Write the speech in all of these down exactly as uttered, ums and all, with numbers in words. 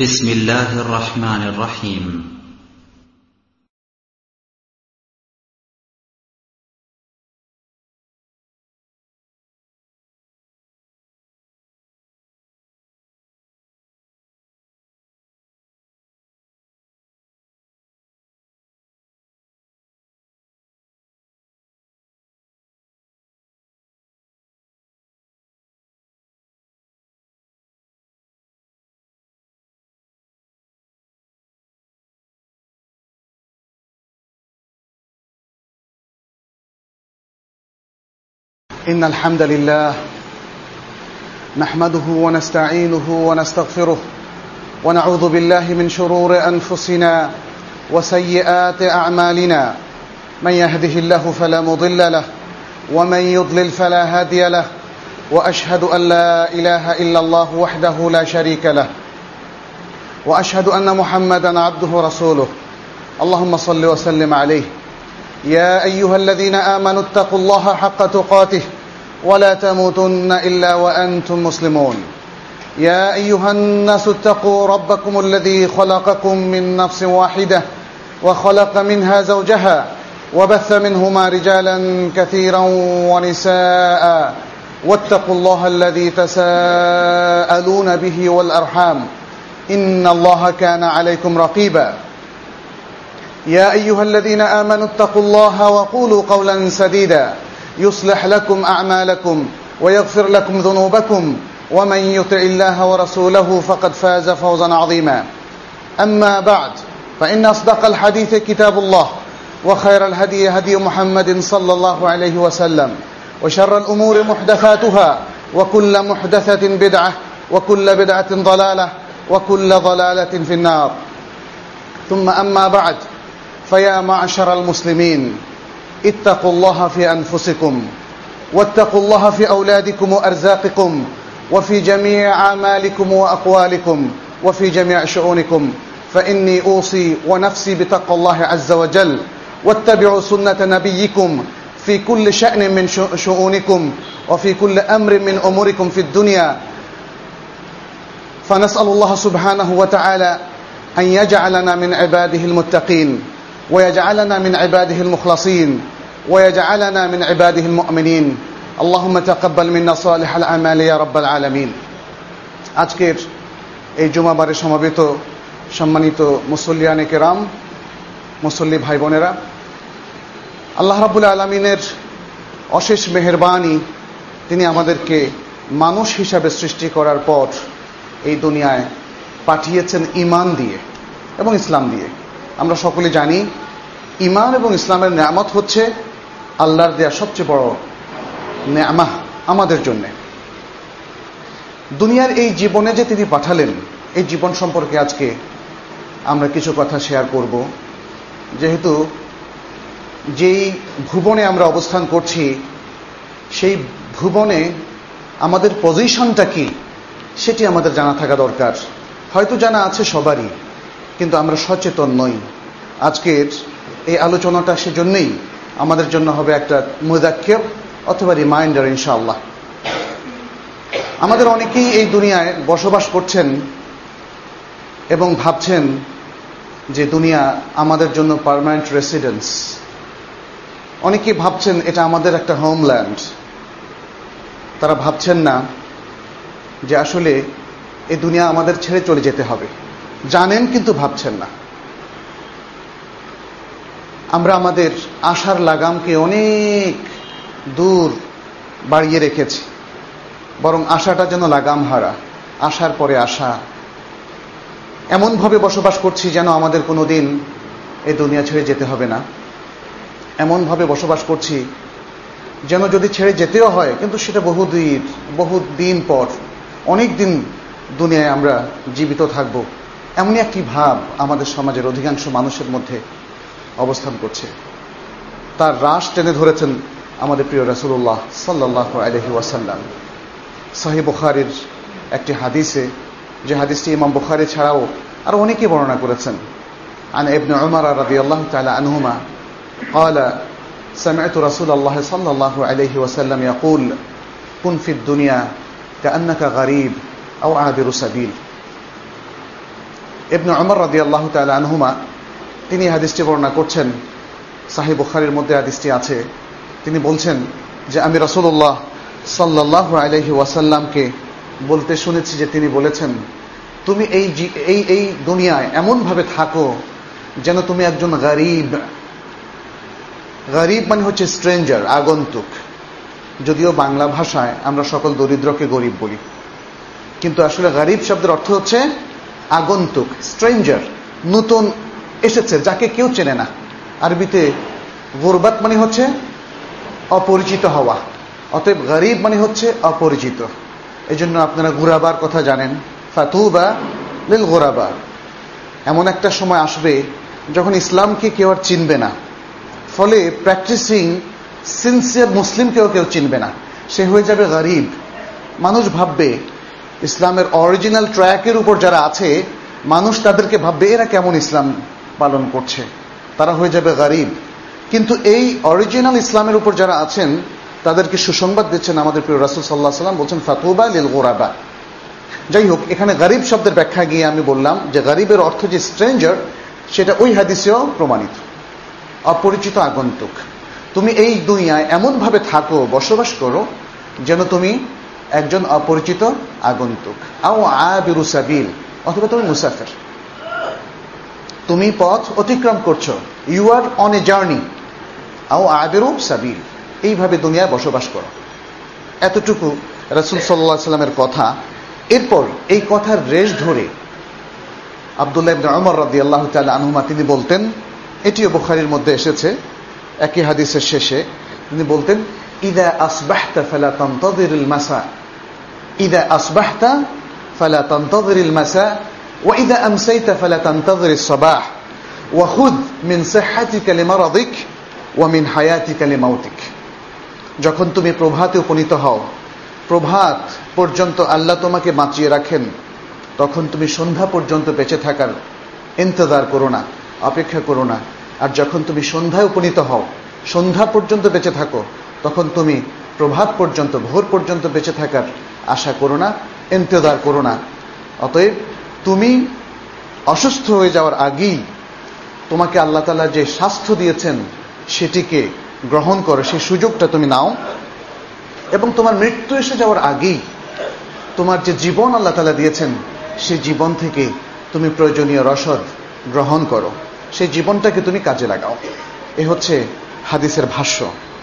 بسم الله الرحمن الرحيم. إن الحمد لله نحمده ونستعينه ونستغفره ونعوذ بالله من شرور أنفسنا وسيئات أعمالنا، من يهده الله فلا مضل له ومن يضلل فلا هادي له، وأشهد أن لا إله إلا الله وحده لا شريك له، وأشهد أن محمدا عبده ورسوله. اللهم صل وسلم عليه. يا أيها الذين آمنوا اتقوا الله حق تقاته ولا تموتن إلا وأنتم مسلمون. يا أيها الناس اتقوا ربكم الذي خلقكم من نفس واحدة وخلق منها زوجها وبث منهما رجالا كثيرا ونساء، واتقوا الله الذي تساءلون به والأرحام إن الله كان عليكم رقيبا. يا أيها الذين آمنوا اتقوا الله وقولوا قولا سديدا يصلح لكم أعمالكم ويغفر لكم ذنوبكم، ومن يطع الله ورسوله فقد فاز فوزا عظيما. أما بعد، فإن أصدق الحديث كتاب الله، وخير الهدي هدي محمد صلى الله عليه وسلم، وشر الأمور محدثاتها، وكل محدثة بدعة، وكل بدعة ضلالة، وكل ضلالة في النار. ثم أما بعد، فيا معشر المسلمين، اتقوا الله في أنفسكم، واتقوا الله في أولادكم وأرزاقكم، وفي جميع أعمالكم وأقوالكم، وفي جميع شؤونكم، فإني أوصي ونفسي بتقوى الله عز وجل، واتبعوا سنة نبيكم في كل شأن من شؤونكم، وفي كل أمر من أموركم في الدنيا. فنسأل الله سبحانه وتعالى أن يجعلنا من عباده المتقين، ويجعلنا من عباده المخلصين، ويجعلنا من عباده المؤمنين. اللهم تقبل منا صالح الأعمال يا رب العالمين। আজকের এই জুমাবারে সমবেত সম্মানিত মুসল্লিয়ানে কেরাম, মুসল্লি ভাই বোনেরা, আল্লাহ রাব্বুল আলামিনের অশেষ মেহেরবানি, তিনি আমাদেরকে মানুষ হিসাবে সৃষ্টি করার পর এই দুনিয়ায় পাঠিয়েছেন ঈমান দিয়ে এবং ইসলাম দিয়ে। আমরা সকলে জানি ঈমান এবং ইসলামের নেয়ামত হচ্ছে আল্লাহর দেয়া সবচেয়ে বড় নেয়ামত আমাদের জন্য। দুনিয়ার এই জীবনে যে তিনি পাঠালেন, এই জীবন সম্পর্কে আজকে আমরা কিছু কথা শেয়ার করব। যেহেতু যেই ভুবনে আমরা অবস্থান করছি, সেই ভুবনে আমাদের পজিশনটা কি সেটি আমাদের জানা থাকা দরকার। হয়তো জানা আছে সবারই, কিন্তু আমরা সচেতন নই। আজকের এই আলোচনাটা সেজন্যই আমাদের জন্য হবে একটা মুযাক্কির অথবা রিমাইন্ডার ইনশাআল্লাহ। আমাদের অনেকেই এই দুনিয়ায় বসবাস করছেন এবং ভাবছেন যে দুনিয়া আমাদের জন্য পার্মানেন্ট রেসিডেন্স। অনেকেই ভাবছেন এটা আমাদের একটা হোমল্যান্ড। তারা ভাবছেন না যে আসলে এই দুনিয়া আমাদের ছেড়ে চলে যেতে হবে। জানেন কিন্তু ভাবছেন না। আমরা আমাদের আশার লাগামকে অনেক দূর বাড়িয়ে রেখেছি, বরং আশাটা যেন লাগাম হারা, আশার পরে আশা। এমনভাবে বসবাস করছি যেন আমাদের কোনো দিন এই দুনিয়া ছেড়ে যেতে হবে না। এমনভাবে বসবাস করছি যেন যদি ছেড়ে যেতেও হয়, কিন্তু সেটা বহুদিন বহু দিন পর, অনেক দিন দুনিয়ায় আমরা জীবিত থাকব, এমনই একটি ভাব আমাদের সমাজের অধিকাংশ মানুষের মধ্যে অবস্থান করছে। তার রাশ টেনে ধরেছেন আমাদের প্রিয় রাসূলুল্লাহ সাল্লাল্লাহু আলাইহি ওয়াসাল্লাম। সহিহ বুখারীর একটি হাদিসে, যে হাদিসটি ইমাম বুখারী ছাড়াও আর অনেকেই বর্ণনা করেছেন, আন ইবনে উমর রাদিয়াল্লাহু তাআলা আনহুমা قال سمعت رسول الله صلى الله عليه وسلم يقول كن في الدنيا كأنك غريب أو عابر سبيل। ইবনে উমর রাদিয়াল্লাহু তাআলা আনহুমা তিনি হাদিসটি বর্ণনা করছেন, সহিহ বুখারীর মধ্যে হাদিসটি আছে। তিনি বলছেন যে আমি রাসূলুল্লাহ সাল্লাল্লাহু আলাইহি ওয়াসাল্লামকে বলতে শুনেছি যে তিনি বলেছেন, তুমি এই এই এই দুনিয়ায় এমন ভাবে থাকো যেন তুমি একজন গরীব। গরীব মানে হচ্ছে স্ট্রেঞ্জার, আগন্তুক। যদিও বাংলা ভাষায় আমরা সকল দরিদ্রকে গরিব বলি, কিন্তু আসলে গরীব শব্দের অর্থ হচ্ছে আগন্তুক, স্ট্রেঞ্জার, নতুন এসেছে, যাকে কেউ চেনে না। আরবিতে গুরবাত মানে হচ্ছে অপরিচিত হওয়া, অতএব গরীব মানে হচ্ছে অপরিচিত। এই জন্য আপনারা গুরাবার কথা জানেন, ফাতুবা লিল গুরাবা। এমন একটা সময় আসবে যখন ইসলামকে কেউ আর চিনবে না, ফলে প্র্যাকটিসিং সিনসিয়ার মুসলিমকেও কেউ চিনবে না, সে হয়ে যাবে গরীব। মানুষ ভাববে ইসলামের অরিজিনাল ট্র্যাকের উপর যারা আছে, মানুষ তাদেরকে ভাববে এরা কেমন ইসলাম পালন করছে, তারা হয়ে যাবে গরীব। কিন্তু এই অরিজিনাল ইসলামের উপর যারা আছেন তাদেরকে সুসংবাদ দিচ্ছেন আমাদের প্রিয় রাসূল সাল্লাল্লাহু আলাইহি ওয়াসাল্লাম, বলছেন ফাতুবা লিল গুরাবা। যাই হোক, এখানে গরীব শব্দের ব্যাখ্যা গিয়ে আমি বললাম যে গরীবের অর্থ যে স্ট্রেঞ্জার, সেটা ওই হাদিসেও প্রমাণিত, অপরিচিত আগন্তুক। তুমি এই দুনিয়ায় এমন ভাবে থাকো, বসবাস করো যেন তুমি একজন অপরিচিত আগন্তুক। আও আবিরু সাবিল, অথবা তুমি মুসাফির, তুমি পথ অতিক্রম করছো, you are on a journey. আও আবিরু সাবিল, এইভাবে দুনিয়ায় বসবাস করো। এতটুকু রাসূল সাল্লাল্লাহু আলাইহি ওয়াসাল্লামের কথা। এরপর এই কথার রেশ ধরে আব্দুল্লাহ ইবনে উমর রাদিয়াল্লাহু তাআলা আনহুমা তিনি বলতেন, এটিও বুখারীর মধ্যে এসেছে একই হাদিসের শেষে, তিনি বলতেন ইদা আসবাহতা ফালা তানতাযিরিল মাসা, ইদা আসবাহতা ফালা তানতাযিরিল মাসা ওয়া ইদা আমসাইতা ফালা তানতাযিরিস সাবাহ ওয়া খুয মিন সিহহাতিকা লিমারাদিক ওয়া মিন হায়াতিকা লিমাউতিক। যখন তুমি প্রভাতে উপনীত হও, প্রভাত পর্যন্ত আল্লাহ তোমাকে বাঁচিয়ে রাখেন, তখন তুমি সন্ধ্যা পর্যন্ত বেঁচে থাকার ইন্তজার করো না, অপেক্ষা করো না। আর যখন তুমি সন্ধ্যায় উপনীত হও, সন্ধ্যা পর্যন্ত বেঁচে থাকো, তখন তুমি প্রভাত পর্যন্ত, ভোর পর্যন্ত বেঁচে থাকার আশা করো না, ইন্তজার করো না। অতএব তুমি অসুস্থ হয়ে যাওয়ার আগেই তোমাকে আল্লাহ তাআলা যে স্বাস্থ্য দিয়েছেন সেটিকে গ্রহণ করো, সেই সুযোগটা তুমি নাও। এবং তোমার মৃত্যু এসে যাওয়ার আগেই তোমার যে জীবন আল্লাহ তাআলা দিয়েছেন, সেই জীবন থেকে তুমি প্রয়োজনীয় রসদ গ্রহণ করো, সেই জীবনটাকে তুমি কাজে লাগাও। এ হচ্ছে হাদিসের ভাষ্য।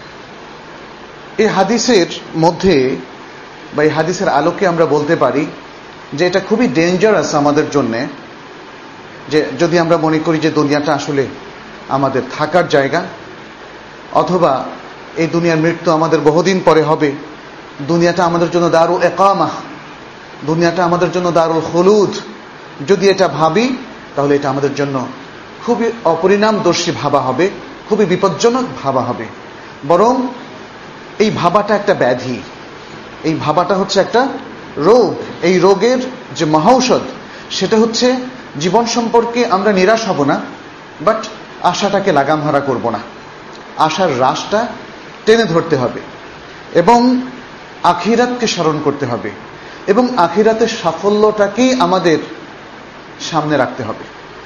এই হাদিসের মধ্যে বা এই হাদিসের আলোকে আমরা বলতে পারি যে এটা খুবই ডেঞ্জারাস আমাদের জন্যে, যে যদি আমরা মনে করি যে দুনিয়াটা আসলে আমাদের থাকার জায়গা, অথবা এই দুনিয়ার মৃত্যু আমাদের বহুদিন পরে হবে, দুনিয়াটা আমাদের জন্য দারুল ইকামাহ, দুনিয়াটা আমাদের জন্য দারুল খুলুদ, যদি এটা ভাবি তাহলে এটা আমাদের জন্য খুবই অপরিণামদর্শী ভাবা হবে, খুবই বিপজ্জনক ভাবা হবে। বরং এই ভাবাটা একটা ব্যাধি, এই ভাবাটা হচ্ছে একটা রোগ। এই রোগের যে মহৌষধ সেটা হচ্ছে জীবন সম্পর্কে আমরা নিরাশ হব না, বাট আশাটাকে লাগামহারা করব না, আশার রাশটা টেনে ধরতে হবে এবং আখিরাতকে স্মরণ করতে হবে এবং আখিরাতের সাফল্যটাকেই আমাদের সামনে রাখতে হবে।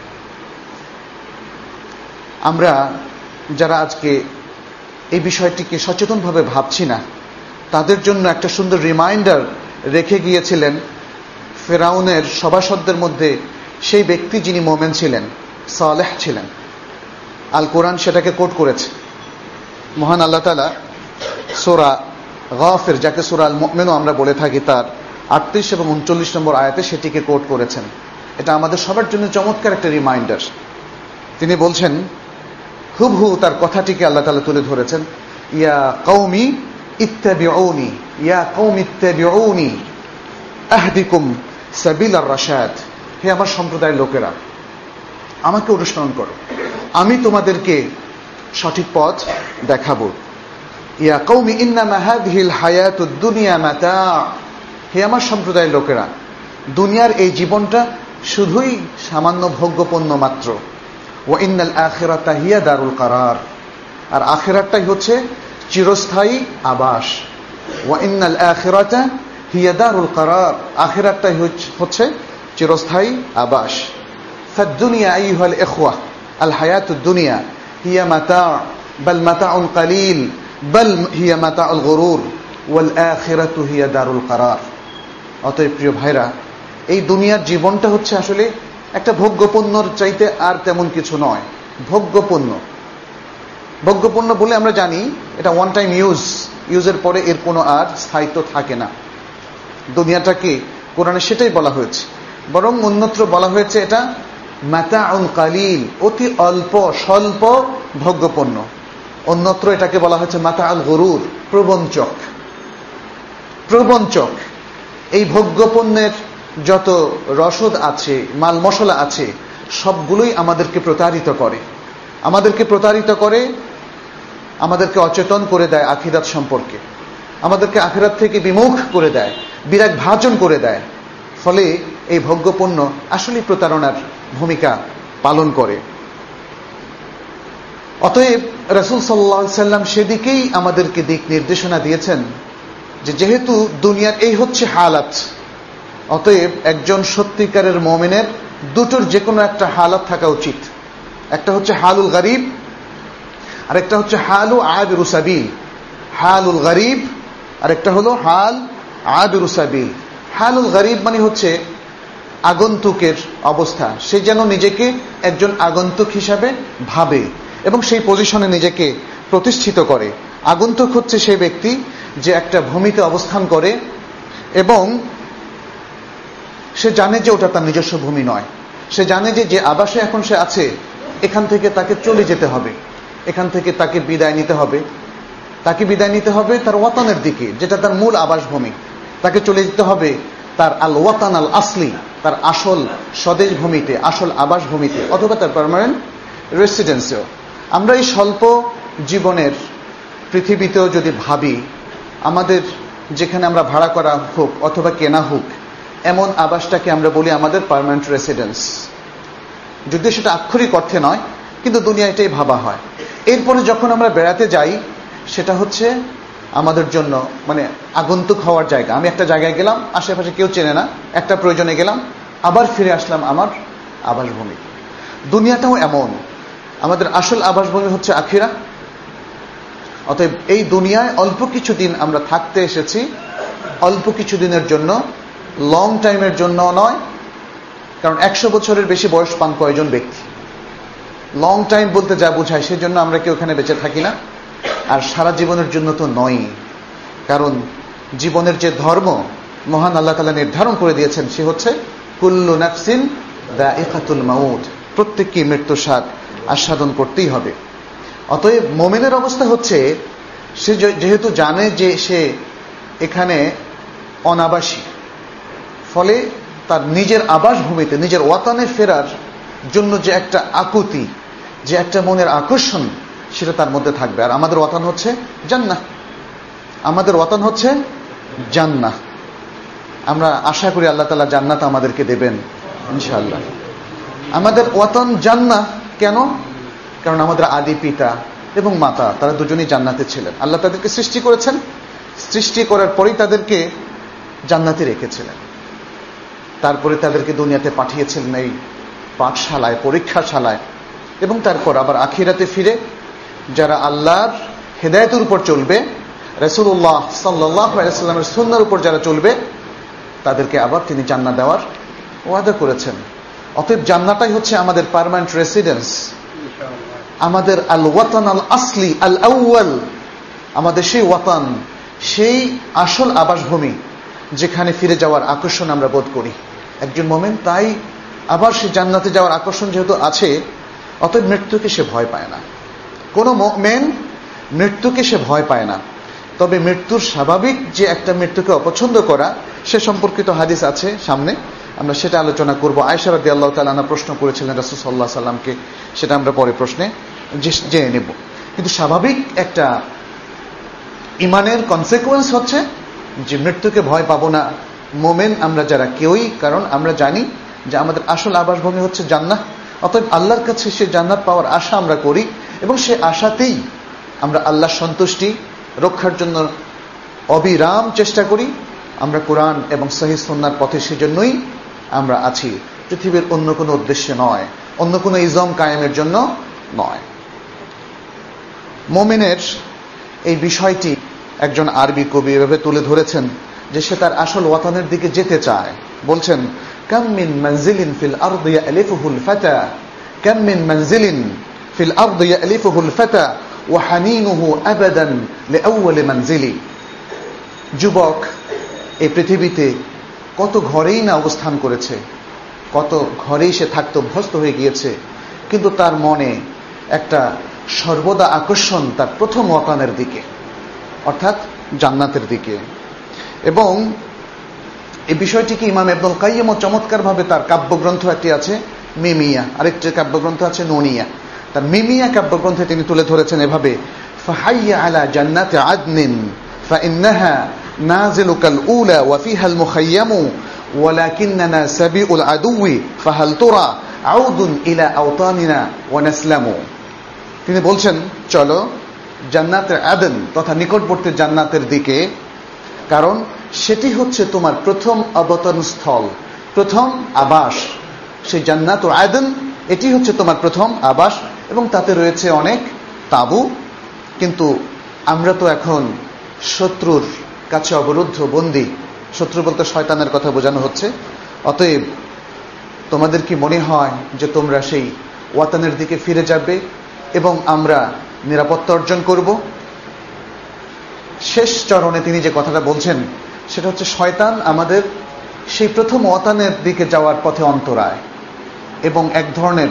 আমরা যারা আজকে এই বিষয়টিকে সচেতনভাবে ভাবছি না, তাদের জন্য একটা সুন্দর রিমাইন্ডার রেখে গিয়েছিলেন ফেরাউনের সভাসদদের মধ্যে সেই ব্যক্তি যিনি মুমিন ছিলেন, সালেহ ছিলেন। আল কোরআন সেটাকে কোট করেছে। মহান আল্লাহ তাআলা সূরা গাফির, যাকে সূরা আল মুমিনও আমরা বলে থাকি, তার আটত্রিশ এবং উনচল্লিশ নম্বর আয়াতে সেটিকে কোট করেছেন। এটা আমাদের সবার জন্য চমৎকার একটা রিমাইন্ডার। তিনি বলছেন, হুবহু তার কথাটিকে আল্লাহ তাআলা তুলে ধরেছেন, ইয়া কওমি ইত্তাবিউনি, ইয়া কওমি ইত্তাবিউনি আহদিকুম সাবিলার রাশাদ। হে আমার সম্প্রদায়ের লোকেরা, আমাকে অনুসরণ করো, আমি তোমাদেরকে সঠিক পথ দেখাবো। ইয়া কওমি ইন্নামা হাযিহিল হায়াতুদ দুনিয়া মাতা। হে আমার সম্প্রদায়ের লোকেরা, দুনিয়ার এই জীবনটা শুধুই সামান্য ভোগ্যপণ্য মাত্র। ওয়া ইন্নাল আখিরাতা হিয়া দারুল কারার, আর আখিরাতটাই হচ্ছে চিরস্থায়ী আবাস। ওয়া ইন্নাল আখিরাতা হিয়া দারুল কারার, আখিরাতটাই হচ্ছে চিরস্থায়ী আবাস। ফাদ-দুনিয়া আইয়ুহাল ইখওয়া আল হায়াতুদ দুনিয়া হিয়া মাতা' বাল মাতা'উন কালিল বাল হিয়া মাতা'উল গুরুর ওয়াল আখিরাতু হিয়া দারুল কারার। অতএব প্রিয় ভাইরা, এই দুনিয়ার জীবনটা হচ্ছে আসলে একটা ভোগ্যপণ্যর চাইতে আর তেমন কিছু নয়। ভোগ্যপণ্য ভোগ্যপণ্য বলে আমরা জানি এটা ওয়ান টাইম ইউজ, ইউজের পরে এর কোনো আর স্থায়িত্ব থাকে না। দুনিয়াটাকে কোরআনে সেটাই বলা হয়েছে, বরং অন্যত্র বলা হয়েছে এটা মাতাউন কালিল, অতি অল্প স্বল্প ভোগ্যপণ্য। অন্যত্র এটাকে বলা হয়েছে মাতাউল গুরুর, প্রবঞ্চক। প্রবঞ্চক এই ভোগ্যপণ্যের যত রসদ আছে, মাল মশলা আছে, সবগুলোই আমাদেরকে প্রতারিত করে। আমাদেরকে প্রতারিত করে, আমাদেরকে অচেতন করে দেয় আখিরাত সম্পর্কে, আমাদেরকে আখিরাত থেকে বিমুখ করে দেয়, বিরাগ ভাজন করে দেয়। ফলে এই ভোগ্যপণ্য আসলে প্রতারণার ভূমিকা পালন করে। অতএব রাসূল সাল্লাল্লাহু আলাইহি সাল্লাম সেদিকেই আমাদেরকে দিক নির্দেশনা দিয়েছেন যে যেহেতু দুনিয়ার এই হচ্ছে হালাত, অতএব একজন সত্যিকারের মুমিনের দুটোর যে কোনো একটা হালাত থাকা উচিত। একটা হচ্ছে হালুল গরিব, আর একটা হচ্ছে হালু আবিরু সাবিল। হালুল গরিব আর একটা হলো হাল আবিরু সাবিল। হালুল গরিব মানে হচ্ছে আগন্তুকের অবস্থা, সে যেন নিজেকে একজন আগন্তুক হিসাবে ভাবে এবং সেই পজিশনে নিজেকে প্রতিষ্ঠিত করে। আগন্তুক হচ্ছে সেই ব্যক্তি যে একটা ভূমিতে অবস্থান করে এবং সে জানে যে ওটা তার নিজস্ব ভূমি নয়। সে জানে যে যে আবাসে এখন সে আছে এখান থেকে তাকে চলে যেতে হবে, এখান থেকে তাকে বিদায় নিতে হবে। তাকে বিদায় নিতে হবে তার ওয়াতানের দিকে, যেটা তার মূল আবাসভূমি। তাকে চলে যেতে হবে তার আল ওয়াতান আল আসলি, তার আসল স্বদেশ ভূমিতে, আসল আবাসভূমিতে, অথবা তার পার্মানেন্ট রেসিডেন্সেও। আমরা এই স্বল্প জীবনের পৃথিবীতেও যদি ভাবি, আমাদের যেখানে আমরা ভাড়া করা হোক অথবা কেনা হোক, এমন আবাসটাকে আমরা বলি আমাদের পার্মানেন্ট রেসিডেন্স। যদিও সেটা আক্ষরিক অর্থে নয়, কিন্তু দুনিয়া এটাই ভাবা হয়। এরপরে যখন আমরা বেড়াতে যাই, সেটা হচ্ছে আমাদের জন্য মানে আগন্তুক হওয়ার জায়গা। আমি একটা জায়গায় গেলাম, আশেপাশে কেউ চেনে না, একটা প্রয়োজনে গেলাম, আবার ফিরে আসলাম আমার আবাসভূমি। দুনিয়াটাও এমন, আমাদের আসল আবাসভূমি হচ্ছে আখিরা। অতএব এই দুনিয়ায় অল্প কিছুদিন আমরা থাকতে এসেছি, অল্প কিছুদিনের জন্য, লং টাইমের জন্য নয়। কারণ একশো বছরের বেশি বয়স পান কয়জন ব্যক্তি? লং টাইম বলতে যা বোঝায় সেজন্য আমরা কেউ এখানে বেঁচে থাকি না। আর সারা জীবনের জন্য তো নয়, কারণ জীবনের যে ধর্ম মহান আল্লাহ তাআলা নির্ধারণ করে দিয়েছেন সে হচ্ছে কুল্লু নাফসিন যায়িকাতুল মাউত, প্রত্যেককে মৃত্যু স্বাদ আস্বাদন করতেই হবে। অতএব মুমিনের অবস্থা হচ্ছে সে যেহেতু জানে যে সে এখানে অনাবাসী, ফলে তার নিজের আবাসভূমিতে, নিজের ওয়াতানে ফেরার জন্য যে একটা আকুতি, যে একটা মনের আকর্ষণ, সেটা তার মধ্যে থাকবে। আর আমাদের ওয়াতান হচ্ছে জান্নাহ, আমাদের ওয়াতান হচ্ছে জান্নাহ। আমরা আশা করি আল্লাহ তাআলা জান্নাত আমাদেরকে দেবেন ইনশাআল্লাহ। আমাদের ওয়াতান জান্নাহ কেন? কারণ আমাদের আদি পিতা এবং মাতা তারা দুজনেই জান্নাতে ছিলেন। আল্লাহ তাদেরকে সৃষ্টি করেছেন, সৃষ্টি করার পরেই তাদেরকে জান্নাতে রেখেছিলেন। তারপরে তাদেরকে দুনিয়াতে পাঠিয়েছিলেন এই পাঠশালায়, পরীক্ষাশালায়, এবং তারপর আবার আখিরাতে ফিরে যারা আল্লাহর হেদায়েতের উপর চলবে, রাসূলুল্লাহ সাল্লাল্লাহু আলাইহি ওয়াসাল্লামের সুন্নাহর উপর যারা চলবে, তাদেরকে আবার তিনি জান্নাত দেওয়ার ওয়াদা করেছেন। অতএব জান্নাতটাই হচ্ছে আমাদের পার্মানেন্ট রেসিডেন্স, আমাদের আল ওয়াতান আল আসলি আল আউয়াল, আমাদের সেই ওয়াতান, সেই আসল আবাসভূমি যেখানে ফিরে যাওয়ার আকর্ষণ আমরা বোধ করি একজন মুমিন। তাই আবার সে জান্নাতে যাওয়ার আকর্ষণ যেহেতু আছে, অতএব মৃত্যুকে সে ভয় পায় না। কোনো মুমিন মৃত্যুকে সে ভয় পায় না। তবে মৃত্যুর স্বাভাবিক যে একটা মৃত্যুকে অপছন্দ করা, সে সম্পর্কিত হাদিস আছে সামনে, আমরা সেটা আলোচনা করব। আয়েশা রাদিয়াল্লাহু তাআলা আনহা প্রশ্ন করেছিলেন রাসূল সাল্লাল্লাহু আলাইহি সাল্লামকে, সেটা আমরা পরে প্রশ্নে জেনে নেব। কিন্তু স্বাভাবিক একটা ইমানের কনসিকুয়েন্স হচ্ছে যে মৃত্যুকে ভয় পাবো না মুমিন আমরা যারা কেউই, কারণ আমরা জানি যে আমাদের আসল আবাসভূমি হচ্ছে জান্নাহ। অতএব আল্লাহর কাছে সে জান্নাত পাওয়ার আশা আমরা করি, এবং সে আশাতেই আমরা আল্লাহর সন্তুষ্টি রক্ষার জন্য অবিরাম চেষ্টা করি। আমরা কোরআন এবং সহিহ সুন্নাহর পথে সেজন্যই আমরা আছি। পৃথিবীর অন্য কোনো উদ্দেশ্যে নয়, অন্য কোনো ইজম কায়েমের জন্য নয়। মুমিনের এই বিষয়টি একজন আরবি কবি এভাবে তুলে ধরেছেন যে সে তার আসল ওয়াতানের দিকে যেতে চায়। বলছেন, কাম মিন মানজিলিন ফিল আরদি ইয়ালিফুহুল ফাতা, কাম মিন মানজিলিন ফিল আরদি ইয়ালিফুহুল ফাতা ওয়া হানিনুহু আবাদান লিআউয়াল মানজিলি। যুবক এই পৃথিবীতে কত ঘরেই না অবস্থান করেছে, কত ঘরেই সে থাকতে অভ্যস্ত হয়ে গিয়েছে, কিন্তু তার মনে একটা সর্বদা আকর্ষণ তার প্রথম ওয়াতানের দিকে, অর্থাৎ জান্নাতের দিকে। এবং এই বিষয়টিকে ইমাম ইবনুল কাইয়্যিম চমৎকারভাবে তার কাব্যগ্রন্থ একটি আছে মিমিয়া, আরেকটি কাব্যগ্রন্থ আছে নুনিয়া। তার মিমিয়া কাব্যগ্রন্থে তিনি তুলে ধরেছেন এভাবে, ফাহাইয়া আলা জান্নাতি আদনিন ফাইন্নাহা নাজিলুকাল উলা ওয়া ফিহাল মুখায়্যামু ওয়ালাকিন্নানা সাবিউল আদুই ফাহাল তুরা আউদুন ইলা আওতানিনা ওয়া নাসলামু। তিনি বলছেন, চলো জান্নাতের আদন তথা নিকটবর্তী জান্নাতের দিকে, কারণ সেটি হচ্ছে তোমার প্রথম অবতরণ স্থল, প্রথম আবাস। সেই জান্নাতুল আদন এটি হচ্ছে তোমার প্রথম আবাস, এবং তাতে রয়েছে অনেক তাঁবু। কিন্তু আমরা তো এখন শত্রুর কাছে অবরুদ্ধ, বন্দী। শত্রু বলতে শয়তানের কথা বোঝানো হচ্ছে। অতএব তোমাদের কি মনে হয় যে তোমরা সেই ওয়াতানের দিকে ফিরে যাবে এবং আমরা নিরাপত্তা অর্জন করব? শেষ চরণে তিনি যে কথাটা বলছেন সেটা হচ্ছে, শয়তান আমাদের সেই প্রথম ওয়াতানের দিকে যাওয়ার পথে অন্তরায় এবং এক ধরনের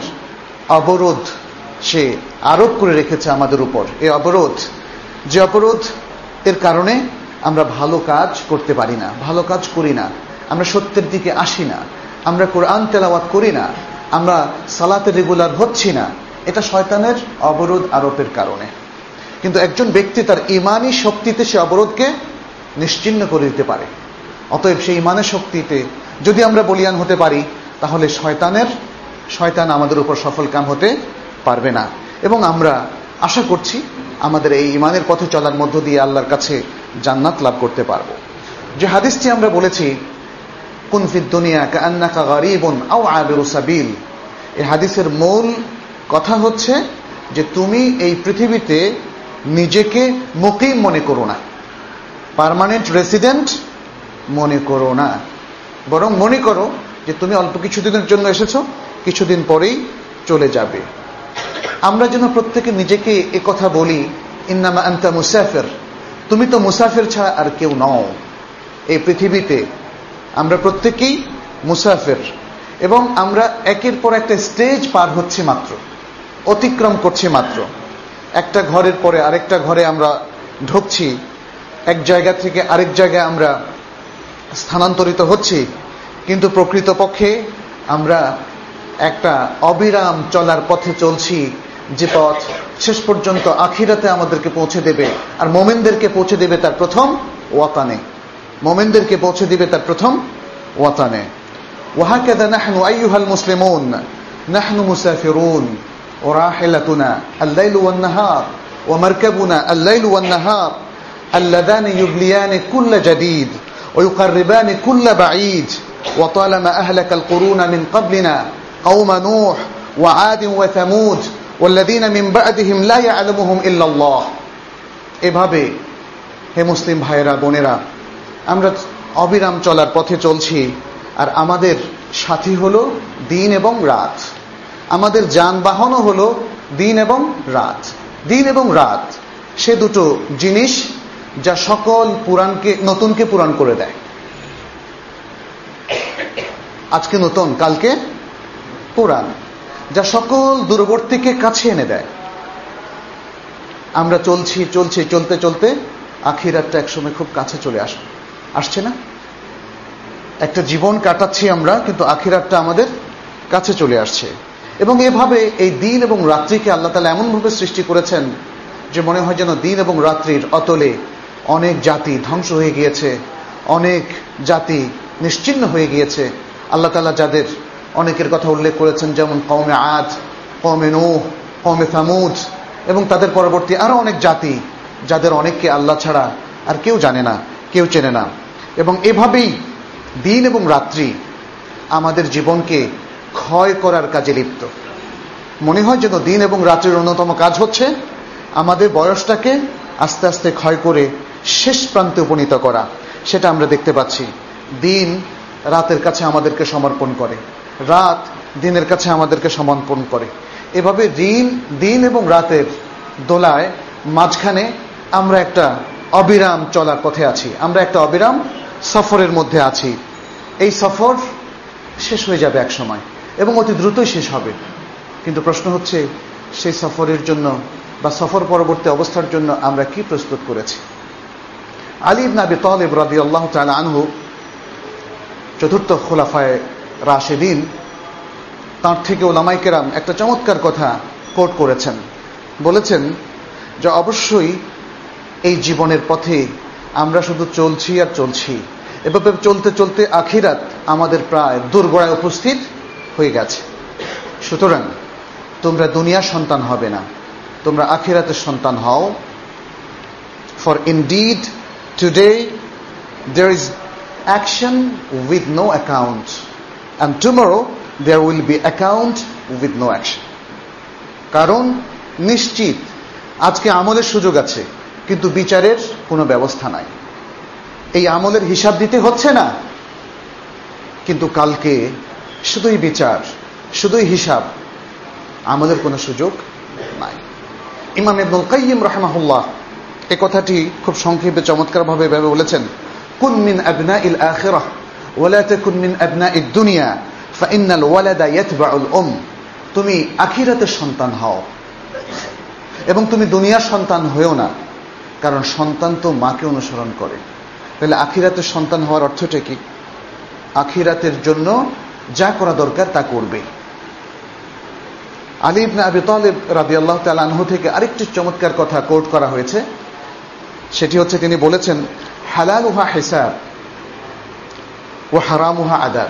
অবরোধ সে আরোপ করে রেখেছে আমাদের উপর। এই অবরোধ, যে অবরোধ এর কারণে আমরা ভালো কাজ করতে পারি না, ভালো কাজ করি না, আমরা সত্যের দিকে আসি না, আমরা কোরআন তেলাওয়াত করি না, আমরা সালাতে রেগুলার হচ্ছি না, এটা শয়তানের অবরোধ আরোপের কারণে। কিন্তু একজন ব্যক্তি তার ইমানি শক্তিতে সে অবরোধকে নিশ্চিহ্ন করে দিতে পারে। অতএব সেই ইমানের শক্তিতে যদি আমরা বলিয়ান হতে পারি, তাহলে শয়তানের শয়তান আমাদের উপর সফল কাম হতে পারবে না। এবং আমরা আশা করছি আমাদের এই ইমানের পথে চলার মধ্য দিয়ে আল্লাহর কাছে জান্নাত লাভ করতে পারব। যে হাদিসটি আমরা বলেছি, কুন ফিদ দুনিয়া কাআন্নাকা গারিবুন আও আবিরু সাবিল, এই হাদিসের মূল কথা হচ্ছে যে তুমি এই পৃথিবীতে নিজেকে মুকিম মনে করো না, পার্মানেন্ট রেসিডেন্ট মনে করো না, বরং মনে করো যে তুমি অল্প কিছুদিনের জন্য এসেছো, কিছুদিন পরেই চলে যাবে। আমরা যেন প্রত্যেকে নিজেকে এ কথা বলি, ইন্নামা আনতা মুসাফির, তুমি তো মুসাফির ছাড়া আর কেউ নও। এই পৃথিবীতে আমরা প্রত্যেকেই মুসাফির, এবং আমরা একের পর একটা স্টেজ পার হচ্ছে মাত্র, অতিক্রম করছি মাত্র। একটা ঘরের পরে আরেকটা ঘরে আমরা ঢুকছি, এক জায়গা থেকে আরেক জায়গায় আমরা স্থানান্তরিত হচ্ছি, কিন্তু প্রকৃতপক্ষে আমরা একটা অবিরাম চলার পথে চলছি, যে পথ শেষ পর্যন্ত আখিরাতে আমাদেরকে পৌঁছে দেবে, আর মোমেনদেরকে পৌঁছে দেবে তার প্রথম ওয়াতানে, মোমেনদেরকে পৌঁছে দিবে তার প্রথম ওয়াতানে। ওয়াহাকাযা নাহনু আইয়ুহাল মুসলিমুন নাহনু মুসাফিরুন ওয়া রাহিলাতুনা আল-লাইলু ওয়ান-নাহার ওয়া মারকাবুনা আল-লাইলু ওয়ান-নাহার আল্লাযানি ইউবলিয়ানি কুল্লা জাদীদ ওয়া ইউকাররিবানি কুল্লা বাঈদ ওয়া তালামা আহলাকাল কুরুনা মিন ক্বাবলিনা কওমা নূহ ওয়া আদ ওয়া থামুদ ওয়াল্লাযীনা মিন বা'দিহিম লা ইয়া'লামুহুম ইল্লাল্লাহ। এভাবে হে মুসলিম ভাইয়েরা, বোনেরা, আমরা অবিরাম চলার পথে চলছি, আর আমাদের সাথী হলো দিন এবং রাত, আমাদের যানবাহনও হলো দিন এবং রাত। দিন এবং রাত সে দুটো জিনিস যা সকল পুরাণকে নতুনকে পুরাণ করে দেয়। আজকে নতুন, কালকে পুরাণ, যা সকল দূরবর্তীকে কাছে এনে দেয়। আমরা চলছি চলছি চলতে চলতে আখিরাতটা একসময় খুব কাছে চলে আস আসছে না? একটা জীবন কাটাচ্ছি আমরা, কিন্তু আখিরাতটা আমাদের কাছে চলে আসছে। এবং এভাবে এই দিন এবং রাত্রিকে আল্লাহ তাআলা এমনভাবে সৃষ্টি করেছেন যে মনে হয় যেন দিন এবং রাত্রির অতলে অনেক জাতি ধ্বংস হয়ে গিয়েছে, অনেক জাতি নিশ্চিহ্ন হয়ে গিয়েছে। আল্লাহ তাআলা যাদের অনেকের কথা উল্লেখ করেছেন, যেমন কওমে আদ, কওমে নূহ, কওমে সামুদ, এবং তাদের পরবর্তী আরো অনেক জাতি যাদের অনেককে আল্লাহ ছাড়া আর কেউ জানে না, কেউ চেনে না। এবং এভাবেই দিন এবং রাত্রি আমাদের জীবনকে ক্ষয় করার কাজে লিপ্ত। মনে হয় যেন দিন এবং রাতের অন্যতম কাজ হচ্ছে আমাদের বয়সটাকে আস্তে আস্তে ক্ষয় করে শেষ প্রান্তে উপনীত করা। সেটা আমরা দেখতে পাচ্ছি। দিন রাতের কাছে আমাদেরকে সমর্পণ করে, রাত দিনের কাছে আমাদেরকে সমর্পণ করে। এভাবে দিন দিন এবং রাতের দোলায় মাঝখানে আমরা একটা অবিরাম চলার পথে আছি, আমরা একটা অবিরাম সফরের মধ্যে আছি। এই সফর শেষ হয়ে যাবে এক সময় এবং অতি দ্রুতই শেষ হবে। কিন্তু প্রশ্ন হচ্ছে সেই সফরের জন্য বা সফর পরবর্তী অবস্থার জন্য আমরা কি প্রস্তুত করেছি। আলী ইবনে আবি তালিব রাদিয়াল্লাহু তাআলা আনহু, চতুর্থ খোলাফায়ে রাশেদিন, তার থেকে উলামায়ে কেরাম একটা চমৎকার কথা কোট করেছেন। বলেছেন যে অবশ্যই এই জীবনের পথে আমরা শুধু চলছি আর চলছি, এভাবে চলতে চলতে আখিরাত আমাদের প্রায় দোরগোড়ায় উপস্থিত হয়ে গেছে। সুতরাং তোমরা দুনিয়ার সন্তান হবে না, তোমরা আখিরাতের সন্তান হও। For indeed today there is action with no account and tomorrow there will be account with no action. কারণ নিশ্চিত আজকে আমলের সুযোগ আছে, কিন্তু বিচারের কোনো ব্যবস্থা নাই। এই আমলের হিসাব দিতে হচ্ছে না, কিন্তু কালকে শুধুই বিচার, শুধুই হিসাব, আমলের কোনো সুযোগ নাই। ইমাম ইবনুল কাইয়িম রাহিমাহুল্লাহ এই কথাটি খুব সংক্ষেপে চমৎকারভাবে ভাবে বলেছেন, কুন মিন আবনাইল আখিরাহ ওয়া লা তাকুন মিন আবনাইদ দুনিয়া ফাইন্নাল ওয়ালাদা ইয়াতবাউল উম। তুমি আখিরাতের সন্তান হও এবং তুমি দুনিয়ার সন্তান হয়েও না, কারণ সন্তান তো মাকে অনুসরণ করে। তাহলে আখিরাতের সন্তান হওয়ার অর্থটা কি? আখিরাতের জন্য যা করা দরকার তা করবে। আলী ইবনে আবি তালিব রাদিয়াল্লাহু তাআলা আনহু থেকে আরেকটি চমৎকার কথা কোট করা হয়েছে। সেটি হচ্ছে, তিনি বলেছেন, হালালুহা হিসাব ওয়া হারামুহা আযাব।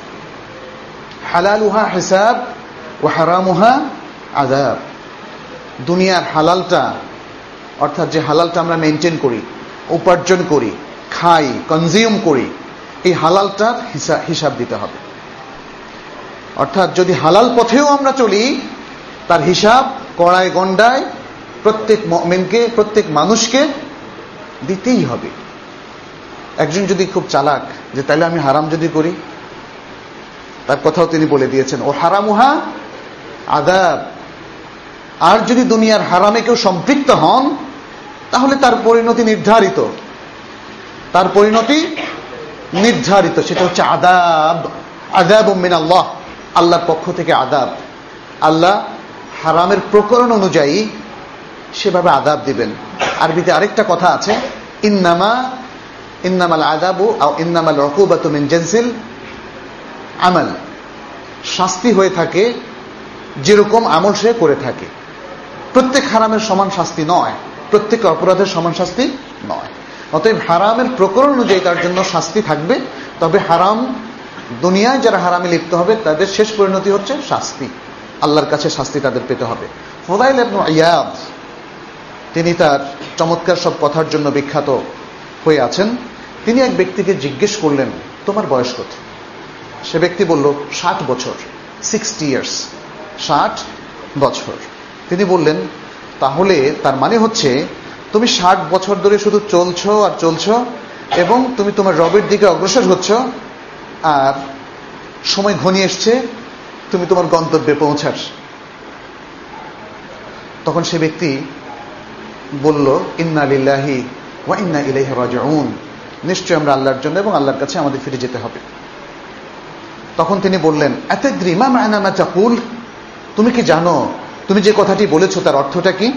হালালুহা হিসাব ওয়া হারামুহা আযাব। দুনিয়ার হালালটা, অর্থাৎ যে হালালটা আমরা মেনটেন করি, উপার্জন করি, খাই, কনজিউম করি, এই হালালটার হিসাব দিতে হবে। অর্থাৎ যদি হালাল পথেও আমরা চলি, তার হিসাব কড়ায় গন্ডায় প্রত্যেক মুমিনকে, প্রত্যেক মানুষকে দিতেই হবে। একজন যদি খুব চালাক, যে তাহলে আমি হারাম যদি করি, তার কথাও তিনি বলে দিয়েছেন, ও হারামুহা আযাব। আর যদি দুনিয়ার হারামে কেউ সম্পৃক্ত হন, তাহলে তার পরিণতি নির্ধারিত, তার পরিণতি নির্ধারিত। সেটা হচ্ছে আযাব, আযাবুম মিনাল্লাহ, আল্লাহর পক্ষ থেকে আযাব। আল্লাহ হারামের প্রকরণ অনুযায়ী সেভাবে আযাব দিবেন। আরবিতে আরেকটা কথা আছে, ইন্নামা ইন্নামাল আযাবু আও ইন্নামাল উকুবাতু মিন জিনসিল আমাল। শাস্তি হয়ে থাকে যেরকম আমল সে করে থাকে। প্রত্যেক হারামের সমান শাস্তি নয়, প্রত্যেক অপরাধের সমান শাস্তি নয়। অতএব হারামের প্রকরণ অনুযায়ী তার জন্য শাস্তি থাকবে। তবে হারাম, দুনিয়ায় যারা হারামে লিপ্ত হবে তাদের শেষ পরিণতি হচ্ছে শাস্তি, আল্লাহর কাছে শাস্তি তাদের পেতে হবে। ফুদাইল ইবনে ইয়াদ, তিনি তার চমৎকার সব কথার জন্য বিখ্যাত হয়ে আছেন। তিনি এক ব্যক্তিকে জিজ্ঞেস করলেন, তোমার বয়স কত? সে ব্যক্তি বলল, ষাট বছর, সিক্সটি ইয়ার্স, ষাট বছর। তিনি বললেন, তাহলে তার মানে হচ্ছে তুমি ষাট বছর ধরে শুধু চলছো আর চলছো এবং তুমি তোমার রবের দিকে অগ্রসর হচ্ছ, আর সময় ঘনিয়ে এসছে তুমি তোমার গন্তব্যে পৌঁছার। তখন সে ব্যক্তি বলল, ইন্না লিল্লাহি ওয়া ইন্না ইলাইহি রাজিউন। নিশ্চয় আমরা আল্লাহর জন্য এবং আল্লাহর কাছে আমাদের ফিরে যেতে হবে। তখন তিনি বললেন, আতাদরি মা মা'না মা তাকুল? তুমি কি জানো তুমি যে কথাটি বলেছো তার অর্থটা কি?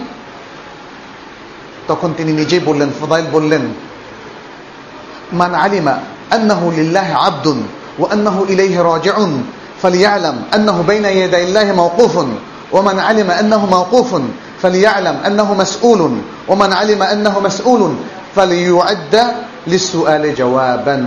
তখন তিনি নিজেই বললেন, ফুদাইল বললেন, মান আলিমা আন্নাহু লিল্লাহি আবদুন ওয়া আন্নাহু ইলাইহি রাজিউন ফালিয়ালাম আন্নাহু বাইনা ইয়াদাইল্লাহি মাওকুফুন ওয়া মান আলিমা আন্নাহু মাওকুফুন ফালিয়ালাম আন্নাহু মাসউলুন ওয়া মান আলিমা আন্নাহু মাসউলুন ফালিয়ুআদ্দা লিসসুআলি জাওয়াবান।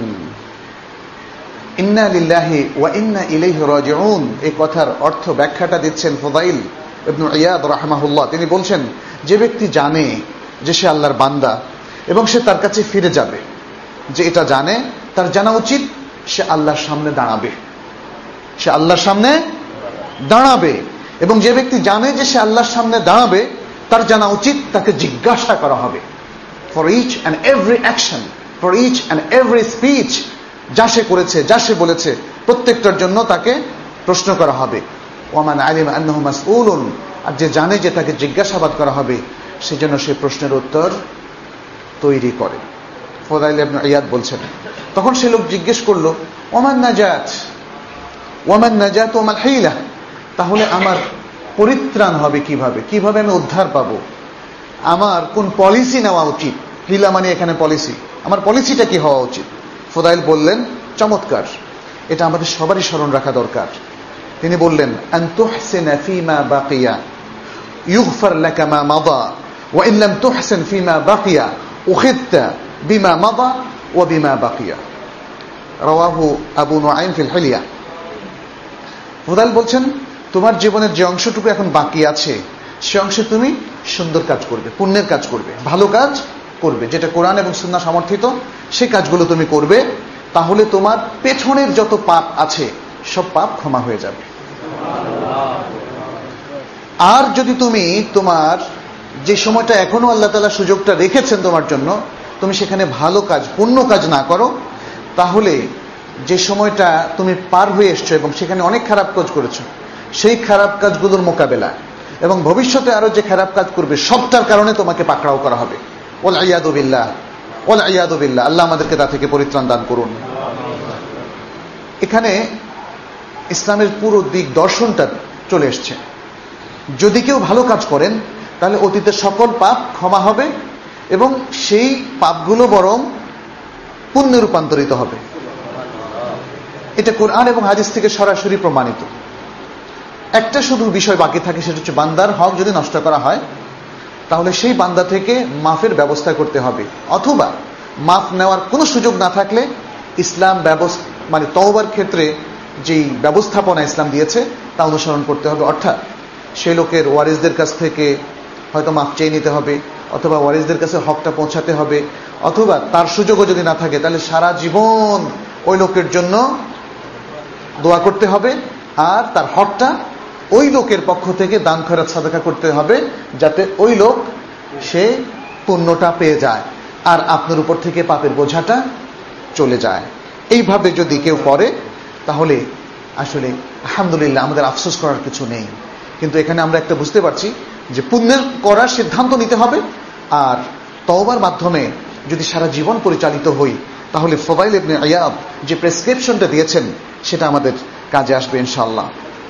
ইন্না লিল্লাহি ওয়া ইন্না ইলাইহি রাজিউন, এই কথার অর্থ ব্যাখ্যাটা দিচ্ছেন ফুদাইল ইবনে ইয়াদ রাহিমাহুল্লাহ। তিনি বলছেন, যে ব্যক্তি জানে যে সে আল্লাহর বান্দা এবং সে তার কাছে ফিরে যাবে, যে এটা জানে, তার জানা উচিত সে আল্লাহর সামনে দাঁড়াবে। সে আল্লাহর সামনে দাঁড়াবে, এবং যে ব্যক্তি জানে যে সে আল্লাহর সামনে দাঁড়াবে তার জানা উচিত তাকে জিজ্ঞাসা করা হবে for each and every action, for each and every speech, যা সে করেছে, যা সে বলেছে, প্রত্যেকটার জন্য তাকে প্রশ্ন করা হবে। ওয়ামান আলিম আন্নাহু মাসউলুন, আর যে জানে যে তাকে জিজ্ঞাসাবাদ করা হবে সেজন্য সে প্রশ্নের উত্তর তৈরি করে। ফুদাইল ইবনে ইয়াদ বলছেন, তখন সে লোক জিজ্ঞেস করলো, ওয়ামান নাজাত ওয়ামান নাজাত ওয়ামাল হিলা, তাহলে আমার পরিত্রাণ হবে কিভাবে, কিভাবে আমি উদ্ধার পাবো, আমার কোন পলিসি নেওয়া উচিত? হিলা মানে এখানে পলিসি, আমার পলিসিটা কি হওয়া উচিত? ফুদাইল বললেন, চমৎকার, এটা আমাদের সবারই স্মরণ রাখা দরকার। তিনি বললেন, আন তুহসিনা ফীমা বাকিয়া ইউগফার লাকা মা মাদা ওয়া ইন লাম তুহসিন ফীমা বাকিয়া উখিদতা বিমা মাদা ওয়া বিমা বাকিয়া। রাওয়াহু আবু নুআইম ফিল হিলিয়া। ফুদাইল বলছেন, তোমার জীবনের যে অংশটুকু এখন বাকি আছে সে অংশে তুমি সুন্দর কাজ করবে, পুণ্যের কাজ করবে, ভালো কাজ করবে, যেটা কোরআন এবং সুন্নাহ সমর্থিত, সেই কাজগুলো তুমি করবে, তাহলে তোমার পেছনের যত পাপ আছে সব পাপ ক্ষমা হয়ে যাবে। আর যদি তুমি তোমার যে সময়টা এখনো আল্লাহ তাআলা সুযোগটা রেখেছেন তোমার জন্য, তুমি সেখানে ভালো কাজ, পুণ্য কাজ না করো, তাহলে যে সময়টা তুমি পার হয়ে এসছো এবং সেখানে অনেক খারাপ কাজ করেছো, সেই খারাপ কাজগুলোর মোকাবেলা এবং ভবিষ্যতে আরো যে খারাপ কাজ করবে সবটার কারণে তোমাকে পাকড়াও করা হবে। ওয়াল ইয়াদু বিল্লাহ, ওয়াল ইয়াদু বিল্লাহ। আল্লাহ আমাদেরকে তা থেকে পরিত্রাণ দান করুন। এখানে ইসলামের পুরো দিক দর্শনটা চলে এসছে। যদি কেউ ভালো কাজ করেন তাহলে অতীতের সকল পাপ ক্ষমা হবে এবং সেই পাপগুলো বরং পুণ্যে রূপান্তরিত হবে। এটা কোরআন এবং হাদিস থেকে সরাসরি প্রমাণিত। একটা শুধু বিষয় বাকি থাকে, সেটা হচ্ছে বান্দার হক যদি নষ্ট করা হয় তাহলে সেই বান্দা থেকে মাফের ব্যবস্থা করতে হবে, অথবা মাফ নেওয়ার কোনো সুযোগ না থাকলে ইসলাম ব্যবস্থা মানে তওবার ক্ষেত্রে যেই ব্যবস্থাপনা ইসলাম দিয়েছে তা অনুসরণ করতে হবে। অর্থাৎ সেই লোকের ওয়ারিসদের কাছ থেকে হয়তো মাফ চেয়ে নিতে হবে, অথবা ওয়ারিসদের কাছে হকটা পৌঁছাতে হবে, অথবা তার সুযোগও যদি না থাকে তাহলে সারা জীবন ওই লোকের জন্য দোয়া করতে হবে, আর তার হকটা ওই লোকের পক্ষ থেকে দান খয়রাত সাদাকা করতে হবে, যাতে ওই লোক সে পুণ্যটা পেয়ে যায় আর আপনার উপর থেকে পাপের বোঝাটা চলে যায়। এইভাবে যদি কেউ করে তাহলে আসলে আলহামদুলিল্লাহ, আমাদের আফসোস করার কিছু নেই। কিন্তু এখানে আমরা একটা বুঝতে পারছি যে পুণ্যের করার সিদ্ধান্ত নিতে হবে, আর তওবার মাধ্যমে যদি সারা জীবন পরিচালিত হই তাহলে ফুদাইল ইবনে ইয়াদ যে প্রেসক্রিপশনটা দিয়েছেন সেটা আমাদের কাজে আসবে ইনশাআল্লাহ।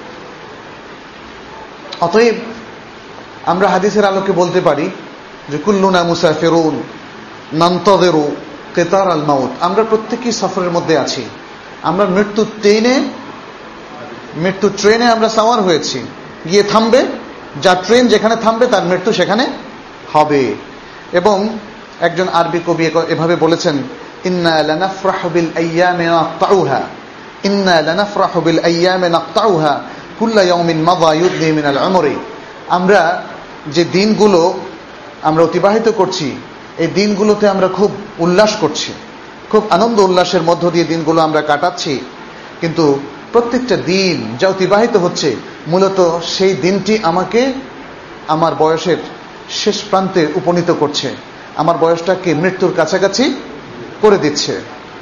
অতএব আমরা হাদিসের আলোকে বলতে পারি যে কুল্লুনা মুসাফিরুন নান্তাযিরু কিতার আল মাউত, আমরা প্রত্যেকেই সফরের মধ্যে আছি। আমরা মৃত্যু ট্রেনে মৃত্যু ট্রেনে আমরা সাওয়ার হয়েছি, গিয়ে থামবে, যা ট্রেন যেখানে থামবে তার মৃত্যু সেখানে হবে। এবং একজন আরবি কবি এভাবে বলেছেন, ইন্না লানাফরাহু বিল আইয়ামি নাকতাউহা ইন্না লানাফরাহু বিল আইয়ামি নাকতাউহা কুল্লা ইয়াউমিন মাযা ইউদনি মিনাল উমরি। আমরা যে দিনগুলো আমরা অতিবাহিত করছি এই দিনগুলোতে আমরা খুব উল্লাস করছি, খুব আনন্দ উল্লাসের মধ্য দিয়ে দিনগুলো আমরা কাটাচ্ছি, কিন্তু প্রত্যেকটা দিন যা অতিবাহিত হচ্ছে মূলত সেই দিনটি আমাকে আমার বয়সের শেষ প্রান্তে উপনীত করছে, আমার বয়সটাকে মৃত্যুর কাছাকাছি করে দিচ্ছে।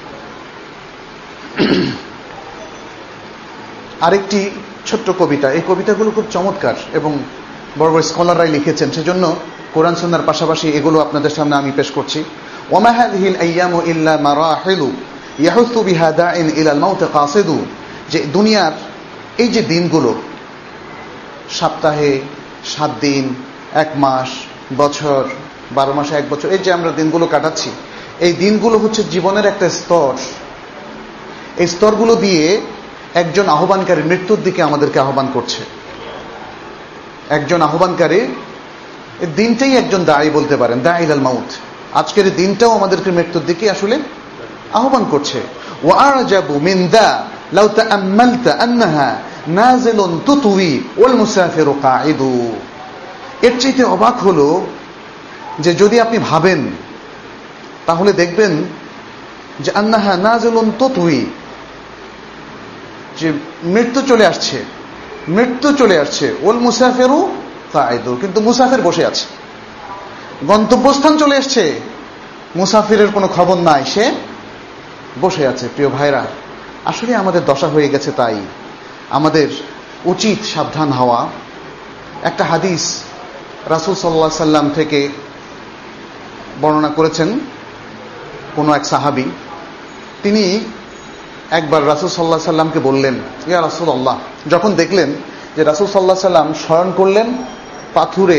আরেকটি ছোট্ট কবিতা, এই কবিতাগুলো খুব চমৎকার এবং বড় বড় স্কলাররাই লিখেছেন, সেজন্য কোরআন সুন্নাহর পাশাপাশি এগুলো আপনাদের সামনে আমি পেশ করছি। ওমা হাযিহিল আইয়ামু ইল্লা মারাহিলু ইয়াহুসু বিহা দাইন ইলাল মাউত কাসিদু, যে দুনিয়ার এই যে দিনগুলো, সপ্তাহে সাত দিন, এক মাস, বছর, বারো মাসে এক বছর, এই যে আমরা দিনগুলো কাটাচ্ছি, এই দিনগুলো হচ্ছে জীবনের একটা স্তর। এই স্তরগুলো দিয়ে একজন আহ্বানকারী মৃত্যুর দিকে আমাদেরকে আহ্বান করছে। একজন আহ্বানকারী, এই দিনটাই একজন দায়ী বলতে পারেন, দাঈ ইলাল মাউত। আজকের এই দিনটাও আমাদেরকে মৃত্যুর দিকে আসলে আহ্বান করছে। ওয়া আরজাবু মিন দা লাউ তাআম্মালতা আন্নাহা নাজিলুন তুতওয়ি ওয়াল মুসাফিরু কাঈদু। এর চাইতে অবাক হলো যে যদি আপনি ভাবেন তাহলে দেখবেন যে আন্নাহা নাজিলুন তুতওয়ি, যে মৃত্যু চলে আসছে, মৃত্যু চলে আসছে। ওল মুসাফিরু কাঈদু, কিন্তু মুসাফির বসে আছে। গন্তব্যস্থান চলে আসছে, মুসাফিরের কোনো খবর নাই, সে বসে আছে। প্রিয় ভাইরা, আসলে আমাদের দশা হয়ে গেছে, তাই আমাদের উচিত সাবধান হওয়া। একটা হাদিস রাসূল সাল্লাল্লাহু আলাইহি সাল্লাম থেকে বর্ণনা করেছেন কোন এক সাহাবী। তিনি একবার রাসূল সাল্লাল্লাহু আলাইহি সাল্লামকে বললেন, ইয়া রাসূলুল্লাহ, যখন দেখলেন যে রাসূল সাল্লাল্লাহু আলাইহি সাল্লাম শয়ন করলেন পাথুরে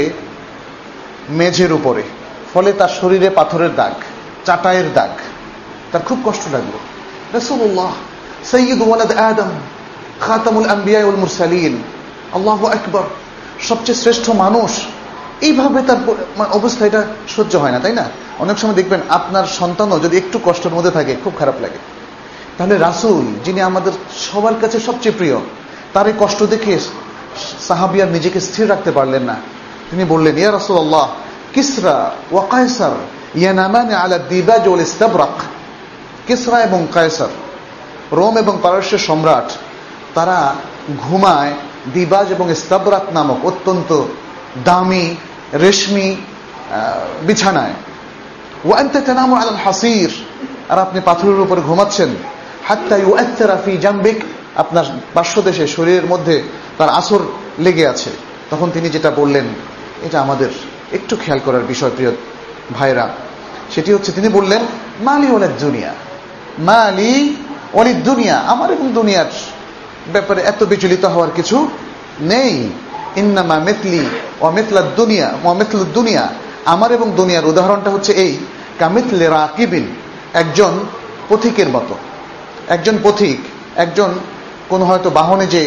মেঝের উপরে, ফলে তার শরীরে পাথরের দাগ, চাটাইয়ের দাগ, তার খুব কষ্ট লাগলো। রাসূলুল্লাহ সাইয়্যিদু ওয়ালাদ আদম খাতামুল আম্বিয়া ওয়াল মুরসালিন, আল্লাহু আকবার, সবচেয়ে শ্রেষ্ঠ মানুষ, এইভাবে তার অবস্থা, এটা সহ্য হয় না, তাই না? অনেক সময় দেখবেন আপনার সন্তানও যদি একটু কষ্টের মধ্যে থাকে খুব খারাপ লাগে। তাহলে রাসূল, যিনি আমাদের সবার কাছে সবচেয়ে প্রিয়, তার এই কষ্ট দেখে সাহাবী আর নিজেকে স্থির রাখতে পারলেন না। তিনি বললেন, ইয়া রাসূলুল্লাহ, কিসরা ওয়া কায়সার ইয়ানামানি আলা দিবাজ ওয়াল ইস্তাবরাক। কিসরা এবং কায়সার, রোম এবং পারস্যের সম্রাট, তারা ঘুমায় দিবাজ এবং ইস্তাবরাক নামক অত্যন্ত দামি রেশমি বিছানায়। ওয়া আনতা তানামু আলাল হাসির, আর আপনি পাথরের উপরে ঘুমাচ্ছেন। হাত্তা ইউআথিরা ফি জামবিক, আপনার পার্শ্বদেশে শরীরের মধ্যে তার আসর লেগে আছে। তখন তিনি যেটা বললেন, এটা আমাদের একটু খেয়াল করার বিষয় প্রিয় ভাইরা। সেটি হচ্ছে, তিনি বললেন, মালি ওয়ালাদ দুনিয়া, মালি ওয়ালিদ দুনিয়া, আমার এবং দুনিয়ার ব্যাপারে এত বিচলিত হওয়ার কিছু নেই। ইন্নামা মিথলি ওয়া মিথলাদ দুনিয়া ওয়া মিথলুদ দুনিয়া, আমার এবং দুনিয়ার উদাহরণটা হচ্ছে এই, কামিথলি রাকিবিন, একজন পথিকের মতো। একজন পথিক, একজন কোন হয়তো বাহনে যে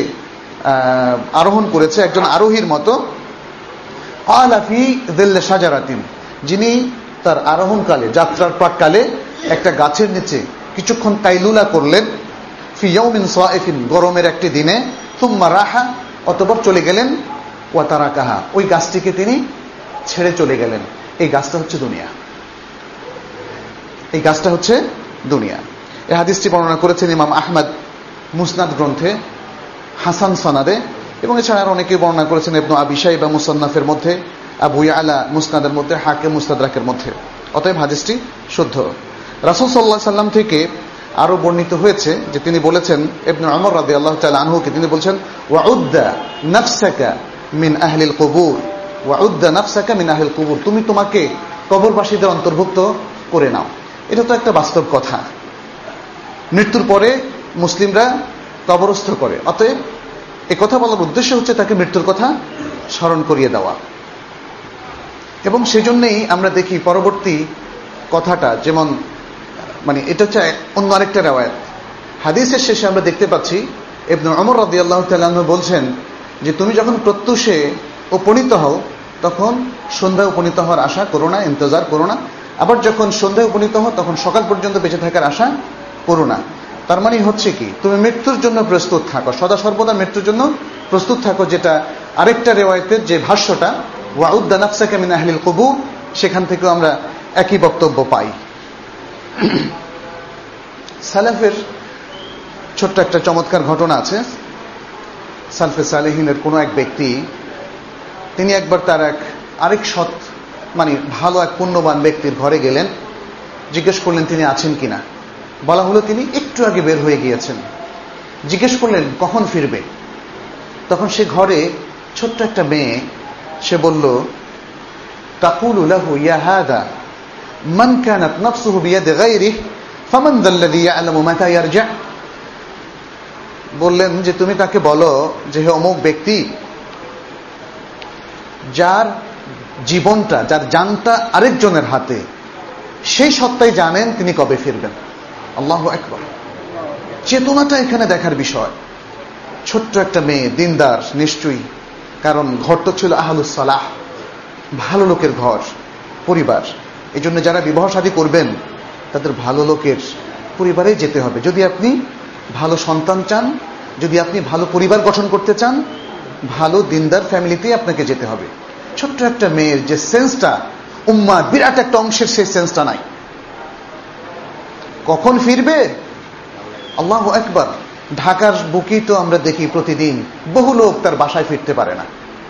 আরোহণ করেছে, একজন আরোহীর মতো। ক্বালা ফি যিল্লি শাজারাতিন, যিনি তার আরোহণকালে, যাত্রার প্রাককালে একটা গাছের নিচে কিছুক্ষণ কাইলুলা করলেন। ফি ইয়াউমিন সাইফিন, গরমের একটি দিনে। সুম্মা রাহা, অতঃপর চলে গেলেন। ওয়া তারাকাহা, ওই গাছটিকে তিনি ছেড়ে চলে গেলেন। এই গাছটা হচ্ছে দুনিয়া, এই গাছটা হচ্ছে দুনিয়া। এই হাদিসটি বর্ণনা করেছেন ইমাম আহমদ মুসনাদ গ্রন্থে হাসান সনাদে, এবং এছাড়া আর অনেকে বর্ণনা করেছেন ইবনু আবি শাইবা মুসান্নাফের মধ্যে, আবু ইয়ালা মুসনাদের মধ্যে, হাকিম মুস্তাদরাকের মধ্যে। অতএব হাদিসটি শুদ্ধ। রাসূল সাল্লাল্লাহু আলাইহি সাল্লাম থেকে আরো বর্ণিত হয়েছে যে তিনি বলেছেন, ইবনে ওমর রাদিয়াল্লাহু তাআলা আনহুকে তিনি বলছেন, ওয়াউদ্দা নাফসাকা মিন আহলিল কুবুর, ওয়াউদ্দা নাফসাকা মিন আহলিল কুবুর, তুমি তোমাকে কবরবাসীদের অন্তর্ভুক্ত করে নাও। এটা তো একটা বাস্তব কথা। মৃত্যুর পরে মুসলিমরা কবরস্থ করে, অতএব এই কথা বলার উদ্দেশ্য হচ্ছে তাকে মৃত্যুর কথা স্মরণ করিয়ে দেওয়া। এবং সেজন্যই আমরা দেখি পরবর্তী কথাটা, যেমন মানে এটা হচ্ছে অন্য আরেকটা রিওয়ায়াত, হাদিসের শেষে আমরা দেখতে পাচ্ছি ইবনে ওমর রাদিয়াল্লাহু তাআলা আনহু বলছেন যে তুমি যখন প্রত্যুষে উপনীত হও তখন সন্ধ্যা উপনীত হওয়ার আশা করো না, ইন্তজার করো না। আবার যখন সন্ধ্যায় উপনীত হও তখন সকাল পর্যন্ত বেঁচে থাকার আশা করো না। তার মানে হচ্ছে কি, তুমি মৃত্যুর জন্য প্রস্তুত থাকো, সদা সর্বদা মৃত্যুর জন্য প্রস্তুত থাকো। যেটা আরেকটা রিওয়ায়াতের যে ভাষ্যটা, ওয়াউদ্দা নাফসাকা মিন আহলিল কুবুর, সেখান থেকেও আমরা একই বক্তব্য পাই। সালাফের ছোট্ট একটা চমৎকার ঘটনা আছে। সালফে সালেহিনের কোনো এক ব্যক্তি, তিনি একবার তার এক আরেক সৎ মানে ভালো এক পুণ্যবান ব্যক্তির ঘরে গেলেন, জিজ্ঞেস করলেন তিনি আছেন কিনা। বলা হলো তিনি একটু আগে বের হয়ে গিয়েছেন। জিজ্ঞেস করলেন কখন ফিরবে। তখন সে ঘরে ছোট্ট একটা মেয়ে, সে বলল, তাকুলু লাহু ইয়া হাদা মান কানাত নাফসুহু বিয়াদি গায়রিহি ফামান যাল্লাযী ইয়া'লামু মাতা ইয়ারজা। বললেন যে তুমি তাকে বলো যে হে অমুক ব্যক্তি, যার জীবনটা, যার জানটা আরেকজনের হাতে, সেই সত্তাই জানেন তিনি কবে ফিরবেন। আল্লাহু আকবার। চেতনাটা এখানে দেখার বিষয়। ছোট্ট একটা মেয়ে, দিনদার নিশ্চয়ই, কারণ ঘরটা ছিল আহলুস সালাহ, ভালো লোকের ঘর, পরিবার। এই জন্য যারা বিবাহ শাদী করবেন তাদের ভালো লোকের পরিবারে যেতে হবে। যদি আপনি ভালো সন্তান চান, যদি আপনি ভালো পরিবার গঠন করতে চান, ভালো দিনদার ফ্যামিলিতেই আপনাকে যেতে হবে। ছোট্ট একটা মেয়ের যে সেন্সটা, উম্মার বিরাট একটা অংশের সেই সেন্সটা নাই। কখন ফিরবে, আল্লাহু আকবার, ঢাকার বুকেই তো আমরা দেখি প্রতিদিন বহু লোক তার বাসায় ফিরতে পারে না।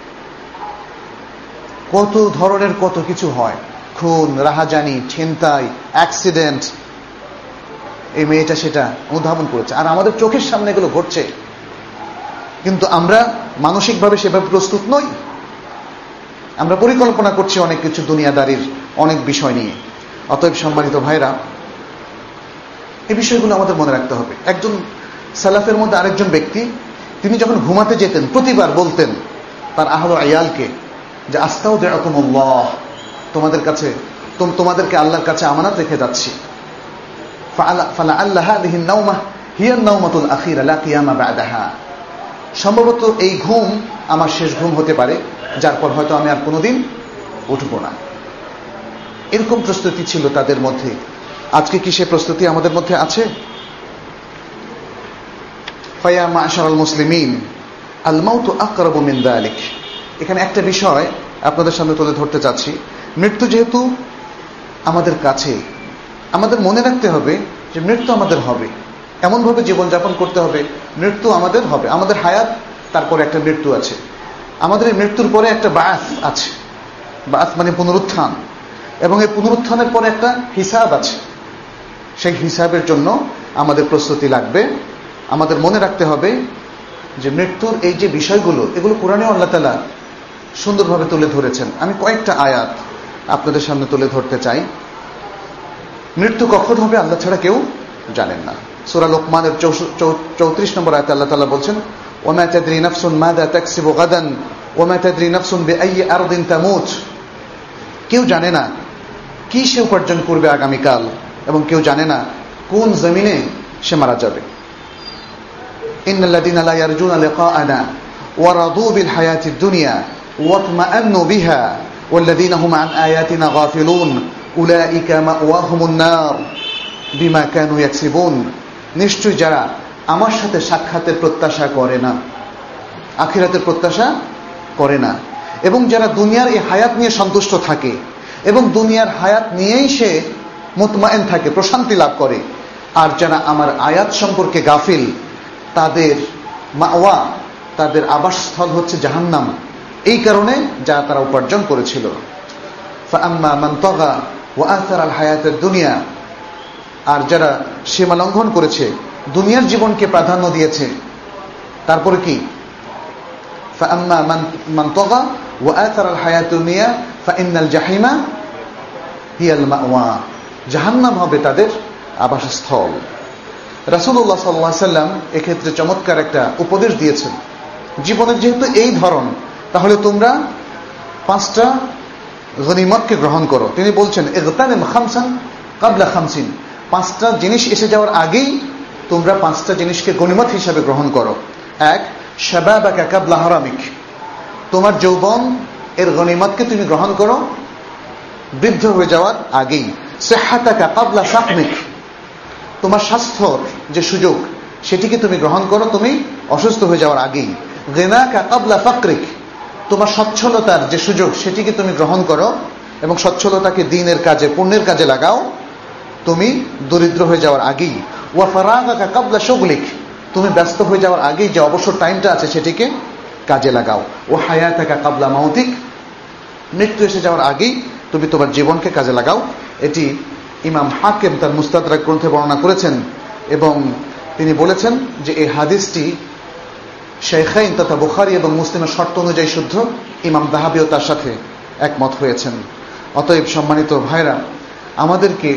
কত ধরনের কত কিছু হয়, খুন, রাহাজানি, ছিনতাই, অ্যাক্সিডেন্ট। এই মেয়েটা সেটা অনুধাবন করেছে, আর আমাদের চোখের সামনে এগুলো ঘটছে, কিন্তু আমরা মানসিকভাবে সেভাবে প্রস্তুত নই। আমরা পরিকল্পনা করছি অনেক কিছু, দুনিয়াদারির অনেক বিষয় নিয়ে। অতএব সম্মানিত ভাইরা, এই বিষয়গুলো আমাদের মনে রাখতে হবে। একজন সালাফের মধ্যে আরেকজন ব্যক্তি, তিনি যখন ঘুমাতে যেতেন প্রতিবার বলতেন তার আহল আয়ালকে যে আস্তাউদিউকুমুল্লাহ, তোমাদের কাছে তোমাদেরকে আল্লাহর কাছে আমানত রেখে যাচ্ছি। ফালাআল্লা হাযিহি আন-নাওমা হিয়া আন-নাওমাতুল আখিরা লা কিয়ামা বা'দাহা, সম্ভবত এই ঘুম আমার শেষ ঘুম হতে পারে, যার পর হয়তো আমি আর কোনোদিন উঠব না। এরকম প্রস্তুতি ছিল তাদের মধ্যে। আজকে কি সে প্রস্তুতি আমাদের মধ্যে আছে? ফায়া মা'শারাল মুসলিমিন, আল মাউতু আকরাবু মিন যালিক। এখানে একটা বিষয় আপনাদের সামনে তুলে ধরতে চাচ্ছি। মৃত্যু যেহেতু আমাদের কাছে, আমাদের মনে রাখতে হবে যে মৃত্যু আমাদের হবে, এমনভাবে জীবনযাপন করতে হবে, মৃত্যু আমাদের হবে। আমাদের হায়াত, তারপরে একটা মৃত্যু আছে। আমাদের এই মৃত্যুর পরে একটা বাআস আছে। বাআস মানে পুনরুত্থান, এবং এই পুনরুত্থানের পরে একটা হিসাব আছে। সেই হিসাবের জন্য আমাদের প্রস্তুতি লাগবে। আমাদের মনে রাখতে হবে যে মৃত্যুর এই যে বিষয়গুলো, এগুলো কোরআনে আল্লাহ তাআলা সুন্দরভাবে তুলে ধরেছেন। আমি কয়েকটা আয়াত আপনাদের সামনে তুলে ধরতে চাই। মৃত্যু কখন হবে আল্লাহ ছাড়া কেউ জানেন না। সূরা লোকমানের চৌত্রিশ নম্বর আয়াতে আল্লাহ তাআলা বলছেন, ওয়ামা তাদরি নাফসুন মাযা তাকসিবু গাদান ওয়ামা তাদরি নাফসুন বিআইয়ি আরদিন তামুত। কেউ জানে না কি সে উপার্জন করবে আগামীকাল, এবং কেউ জানে না কোন জমিনে সে মারা যাবে। ইন্নাল্লাযীনা লা ইয়ারজুনা লিকাআনা ওয়া রাদু বিল হায়াতিদ দুনিয়া ওয়া তমাআন্নু বিহা ওয়াল্লাযীনা হুম আন আয়াতিনা গাফিলুন উলাইকা মাওয়াহুমুন নার বিমা কানু ইয়াকসিবুন। নিশ্চয়ই যারা আমার সাথে সাক্ষাতের প্রত্যাশা করে না, আখিরাতের প্রত্যাশা করে না, এবং যারা দুনিয়ার এই হায়াত নিয়ে সন্তুষ্ট থাকে, এবং দুনিয়ার হায়াত নিয়েই সে মুতমাইন থাকে, প্রশান্তি লাভ করে, আর যারা আমার আয়াত সম্পর্কে গাফিল, তাদের মাওয়া, তাদের আবাসস্থল হচ্ছে জাহান্নাম, এই কারণে যা তারা উপার্জন করেছিল। ফাআম্মা মান তাগা ওয়া আথারা আল হায়াতাদ দুনিয়া, আর যারা সীমা লঙ্ঘন করেছে, দুনিয়ার জীবনকে প্রাধান্য দিয়েছে, তারপরে কি? ফাআম্মা মান মান তাগা ওয়া আথারা আল হায়াতাদ দুনিয়া ফাইন্নাল জাহিমা হিয়াল মাওয়া, জাহান্নাম হবে তাদের আবাসস্থল। রাসূলুল্লাহ সাল্লাল্লাহু আলাইহি সাল্লাম এক্ষেত্রে চমৎকার একটা উপদেশ দিয়েছেন। জীবনের যেহেতু এই ধরন, তাহলে তোমরা পাঁচটা গনিমতকে গ্রহণ করো। তিনি বলছেন ইগতানিম খামসান ক্বাবলা খামসিন, পাঁচটা জিনিস এসে যাওয়ার আগেই তোমরা পাঁচটা জিনিসকে গনিমত হিসাবে গ্রহণ করো। এক, শাবাবাকা ক্বাবলা হারামিক, তোমার যৌবন এর গনিমতকে তুমি গ্রহণ করো বৃদ্ধ হয়ে যাওয়ার আগেই। সিহহাতাকা ক্বাবলা সাকমিক, তোমার স্বাস্থ্যর যে সুযোগ সেটিকে তুমি গ্রহণ করো তুমি অসুস্থ হয়ে যাওয়ার আগেই। গিনাকা ক্বাবলা ফাকরিক, তোমার সচ্ছলতার যে সুযোগ সেটিকে তুমি গ্রহণ করো, এবং সচ্ছলতাকে দ্বীনের কাজে, পুণ্যের কাজে লাগাও তুমি দরিদ্র হয়ে যাওয়ার আগেই। ওয়া ফারাগাকা ক্বাবলা শুগলিক, তুমি ব্যস্ত হয়ে যাওয়ার আগেই যে অবসর টাইমটা আছে সেটিকে কাজে লাগাও। ও হায়াতাকা ক্বাবলা মাউতিক, মৃত্যু এসে যাওয়ার আগেই তুমি তোমার জীবনকে কাজে লাগাও। এটি ইমাম হাকিম তার মুস্তাদরাক গ্রন্থে বর্ণনা করেছেন, এবং তিনি বলেছেন যে এই হাদিসটি শাইখাইন তথা বুখারী এবং মুসলিমের শর্ত অনুযায়ী শুদ্ধ। ইমাম যাহাবীও তার সাথে একমত হয়েছেন। অতএব সম্মানিত ভাইরা, আমাদেরকে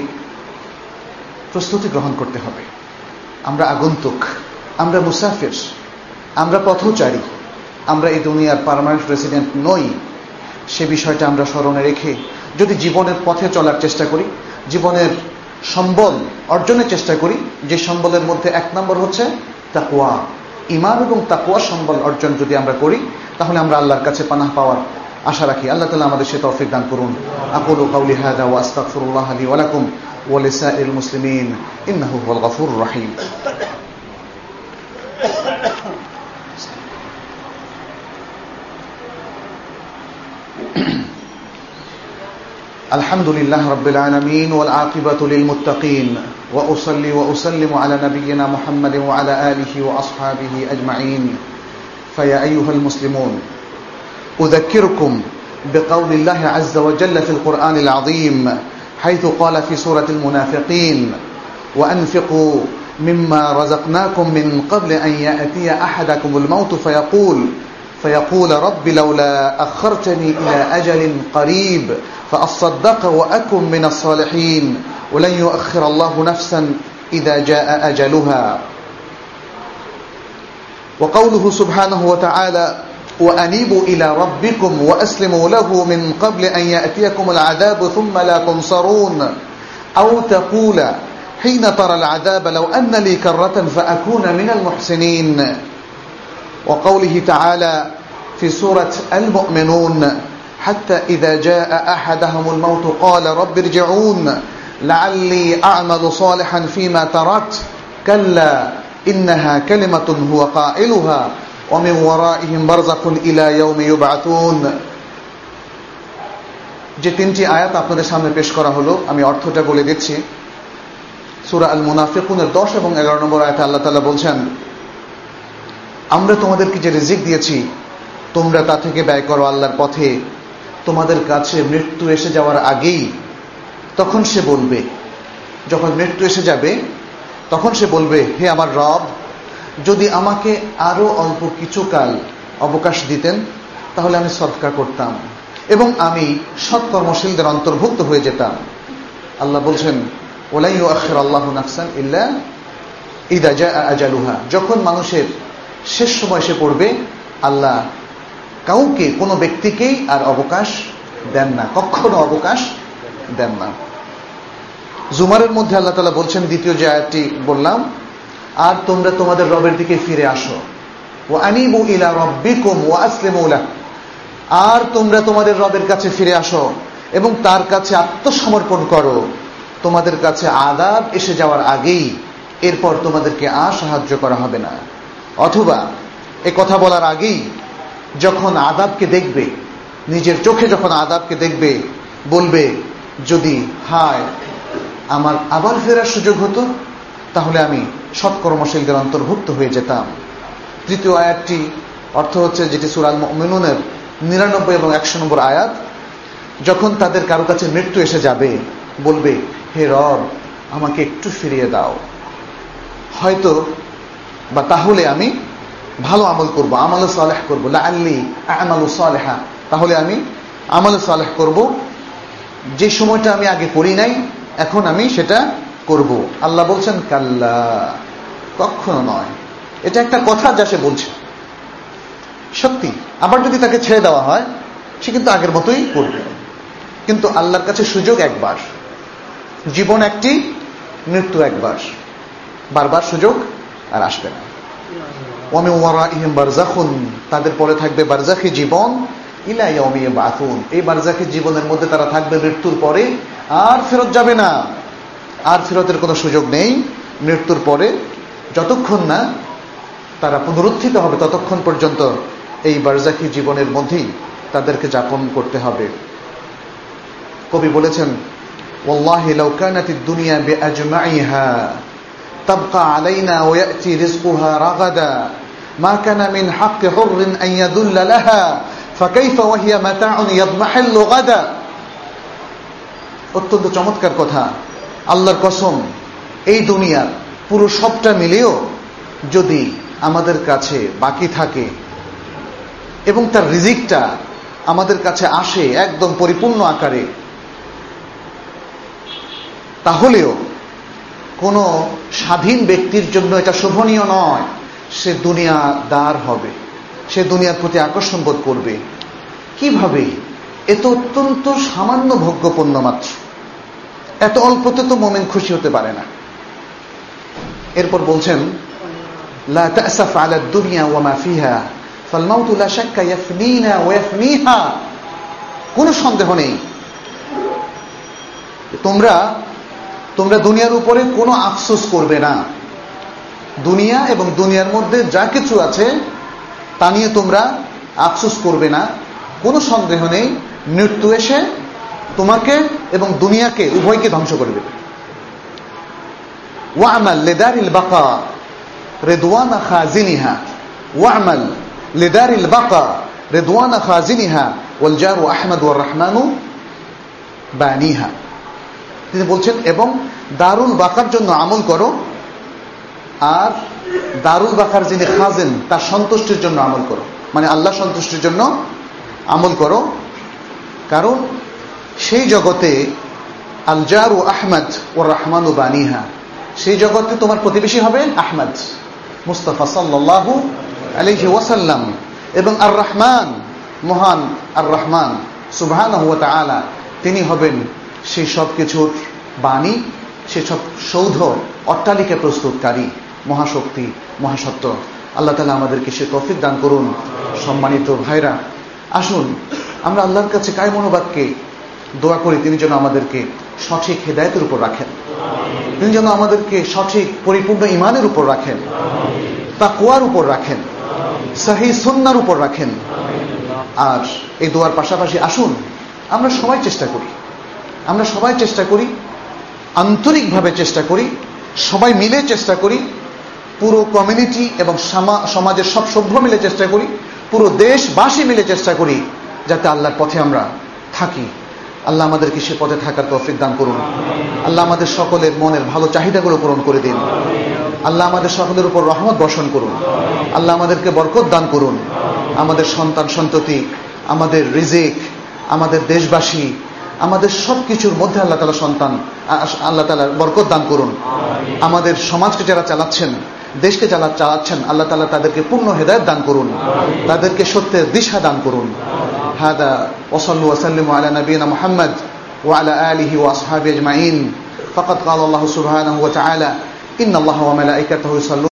প্রস্তুতি গ্রহণ করতে হবে। আমরা আগন্তুক, আমরা মুসাফির, আমরা পথচারী, আমরা এই দুনিয়ার পার্মানেন্ট রেসিডেন্ট নই। সে বিষয়টা আমরা স্মরণে রেখে যদি জীবনের পথে চলার চেষ্টা করি, জীবনের সম্বল অর্জনের চেষ্টা করি, যে সম্বলের মধ্যে এক নম্বর হচ্ছে তাকওয়া, ঈমান এবং তাকওয়া সম্বল অর্জন যদি আমরা করি, তাহলে আমরা আল্লাহর কাছে পানাহ পাওয়ার আশা রাখি। আল্লাহ তাআলা আমাদের সে তৌফিক দান করুন। আকুলু কাওলি হাযা ওয়া আস্তাগফিরুল্লাহ লি ওয়া লাকুম ওয়া লিসাইরিল মুসলিমিন ইন্নাহু হুয়াল গফুরুর রহিম। الحمد لله رب العالمين والعاقبة للمتقين وأصلي وأسلم على نبينا محمد وعلى آله وأصحابه أجمعين. فيا أيها المسلمون، أذكركم بقول الله عز وجل في القرآن العظيم حيث قال في سورة المنافقين: وأنفقوا مما رزقناكم من قبل أن يأتي أحدكم الموت فيقول فيقول رب لولا أخرتني إلى أجل قريب فأصدق وأكن من الصالحين ولن يؤخر الله نفسا إذا جاء أجلها. وقوله سبحانه وتعالى: وأنيبوا إلى ربكم وأسلموا له من قبل أن يأتيكم العذاب ثم لا تنصرون أو تقول حين ترى العذاب لو أن لي كرة فأكون من المحسنين. وقوله تعالى في سورة المؤمنون: حتى إذا جاء أحدهم الموت قال رب ارجعون لعلي أعمل صالحا فيما تركت كلا إنها كلمة هو قائلها ومن ورائهم برزخ إلى يوم يبعثون. যে তিনটি আয়াত আপনাদের সামনে পেশ করা হলো, আমি অর্থটা বলে দিচ্ছি। সূরা আল মুনাফিকুনের দশ এবং এগারো নম্বর আয়াতে আল্লাহ তাআলা বলছেন, আমরা তোমাদেরকে যে রিজিক দিয়েছি তোমরা তা থেকে ব্যয় করো আল্লাহর পথে। তোমাদের কাছে মৃত্যু এসে যাওয়ার আগেই তখন সে বলবে, যখন মৃত্যু এসে যাবে তখন সে বলবে, হে আমার রব, যদি আমাকে আরো অল্প কিছুকাল অবকাশ দিতেন তাহলে আমি সদকা করতাম এবং আমি সৎকর্মশীলদের অন্তর্ভুক্ত হয়ে যেতাম। আল্লাহ বলছেন, ওলা ইউআখিরুল্লাহু নাফসান ইল্লা ইযা জাআ আজালুহা। যখন মানুষের শেষ সময় এসে পড়বে, আল্লাহ কাউকে, কোনো ব্যক্তিকেই আর অবকাশ দেন না, কখনো অবকাশ দেন না। জুমারের মধ্যে আল্লাহ তাআলা বলছেন, দ্বিতীয় যে আয়াতটি বললাম, আর তোমরা তোমাদের রবের দিকে ফিরে আসো। ওয়া আনিবু ইলা রাব্বিকুম ওয়া আসলিমু লাহ। আর তোমরা তোমাদের রবের কাছে ফিরে আসো এবং তার কাছে আত্মসমর্পণ করো। তোমাদের কাছে আযাব এসে যাওয়ার আগেই এরপর তোমাদেরকে আর সাহায্য করা হবে না। অথবা এ কথা বলার আগেই যখন আযাবকে দেখবে, নিজের চোখে যখন আযাবকে দেখবে, বলবে, যদি হায় আমার আবার ফেরার সুযোগ হতো তাহলে আমি সৎকর্মশীলদের অন্তর্ভুক্ত হয়ে যেতাম। তৃতীয় আয়াতটি অর্থ হচ্ছে, যেটি সূরা আল মুমিনুনের নিরানব্বই এবং একশো নম্বর আয়াত, যখন তাদের কারো কাছে মৃত্যু এসে যাবে বলবে, হে রব আমাকে একটু ফিরিয়ে দাও, হয়তো বা তাহলে আমি ভালো আমল করব, আমাল সালেহ করব, লাআল্লি আ'মালু সালেহা, তাহলে আমি আমাল সালেহ করব, যে সময়টা আমি আগে করি নাই এখন আমি সেটা করব। আল্লাহ বলছেন, কাল্লা, কখনো নয়। এটা একটা কথা যা সে বলছে সত্যি। আবার যদি তাকে ছেড়ে দেওয়া হয় সে কিন্তু আগের মতোই করবে। কিন্তু আল্লাহর কাছে সুযোগ একবার, জীবন একটি, মৃত্যু একবার, বারবার সুযোগ আর আসবে না। ওয়া মিন ওয়ারাইহিম বারযাখুন, তাদের পরে থাকবে বারযাখী জীবন, ইলা ইয়াউমি ইউবআসুন, এই বারযাখী জীবনের মধ্যে তারা থাকবে মৃত্যুর পরে, আর ফেরত যাবে না, আর ফেরতের কোনো সুযোগ নেই। মৃত্যুর পরে যতক্ষণ না তারা পুনরুত্থিত হবে ততক্ষণ পর্যন্ত এই বারযাখী জীবনের মধ্যেই তাদেরকে যাপন করতে হবে। কবি বলেছেন, ওয়াল্লাহি লাউ কানাতিদ দুনিয়া বিআজমাইহা তাবকা আলাইনা ওয়া ইয়াতি রিজকুহা রাগাদা মা কানা মিন হাক্কি হুররিন আন ইয়াদুল্লা লাহা ফাকাইফা ওয়া হিয়া মাতাউন ইয়াদমাহিল্লু গাদা। অত্যন্ত চমৎকার কথা। আল্লাহর কসম, এই দুনিয়ার পুরো সবটা মিলেও যদি আমাদের কাছে বাকি থাকে এবং তার রিজিকটা আমাদের কাছে আসে একদম পরিপূর্ণ আকারে, তাহলেও কোনো স্বাধীন ব্যক্তির জন্য এটা শোভনীয় নয়। সে দুনিয়াদার হবে, সে দুনিয়ার প্রতি আকর্ষণ বোধ করবে। কিভাবে? এ তো অত্যন্ত সামান্য ভোগ্যপণ্য মাত্র, এত অল্পতে তো মুমিন খুশি হতে পারে না। এরপর বলছেন, লা তা'সাফ আলা দুনিয়া ওয়া মা ফিহা ফাল মাউতু লা শাক্কা ইয়াফনিনা ওয়া ইয়াফনিহা। কোনো সন্দেহ নেই, তোমরা তোমরা দুনিয়ার উপরে কোনো আফসোস করবে না। দুনিয়া এবং দুনিয়ার মধ্যে যা কিছু আছে তা নিয়ে তোমরা আফসোস করবে না। কোনো সন্দেহ নেই, মৃত্যু এসে তোমাকে এবং দুনিয়াকে উভয়কে ধ্বংস করে দেবে। ওয়া'মাল লিদারিল বাকা রিদওয়ানা খাজিনিহা ওয়া'মাল লিদারিল বাকা রিদওয়ানা খাজিনিহা ওয়াল জারু আহমদ ওয়ার রহমানু বানিহা। তিনি বলছেন এবং দারুল বাকার জন্য আমল করো, আর দারুল বাকার যিনি খাজেন তার সন্তুষ্টির জন্য আমল করো, মানে আল্লাহ সন্তুষ্টির জন্য আমল করো। কারণ সেই জগতে আল জারু আহমদ ওয়ার রহমানু বানিহা, সেই জগতে তোমার প্রতিবেশী হবে আহমদ মুস্তাফা সাল্লাল্লাহু আলাইহি ওয়াসাল্লাম, এবং আর রহমান মহান আর রহমান সুবহানাহু ওয়া তাআলা তিনি হবেন সেই সব কিছুর বাণী, সেই সব সৌধ অট্টালিকা প্রস্তুতকারী মহাশক্তি মহাসত্য। আল্লাহ তাআলা আমাদেরকে সে তৌফিক দান করুন। সম্মানিত ভাইরা, আসুন আমরা আল্লাহর কাছে কায় মনোবাক্যে দোয়া করি তিনি যেন আমাদেরকে সঠিক হেদায়েতের উপর রাখেন, তিনি যেন আমাদেরকে সঠিক পরিপূর্ণ ঈমানের উপর রাখেন, তাকওয়ার উপর রাখেন, সহিহ সুন্নাহর উপর রাখেন। আর এই দোয়ার পাশাপাশি আসুন আমরা সবাই চেষ্টা করি, আমরা সবাই চেষ্টা করি, আন্তরিকভাবে চেষ্টা করি, সবাই মিলে চেষ্টা করি, পুরো কমিউনিটি এবং সমাজের সব সভ্য মিলে চেষ্টা করি, পুরো দেশবাসী মিলে চেষ্টা করি যাতে আল্লাহর পথে আমরা থাকি। আল্লাহ আমাদেরকে সে পথে থাকার তৌফিক দান করুন। আল্লাহ আমাদের সকলের মনের ভালো চাহিদাগুলো পূরণ করে দিন। আল্লাহ আমাদের সকলের উপর রহমত বর্ষণ করুন। আল্লাহ আমাদেরকে বরকত দান করুন। আমাদের সন্তান সন্ততি, আমাদের রিজিক, আমাদের দেশবাসী, আমাদের সব কিছুর মধ্যে আল্লাহ তাআলা সন্তান আল্লাহ তাআলা বরকত দান করুন। আমাদের সমাজকে যারা চালাচ্ছেন, দেশকে যারা চালাচ্ছেন, আল্লাহ তাআলা তাদেরকে পূর্ণ হেদায়েত দান করুন, তাদেরকে সত্যের দিশা দান করুন। হাদা ওয়া সাল্লু ওয়া সাল্লিমু আলা নবিয়িনা মুহাম্মদ ওয়া আলা আলিহি ওয়া আসহাবিহি আজমাইন। ফাকাদ ক্বালা আল্লাহু সুবহানাহু ওয়া তাআলা ইন্নাল্লাহা ওয়া মালাইকাতাহু ইউসাল্লুনা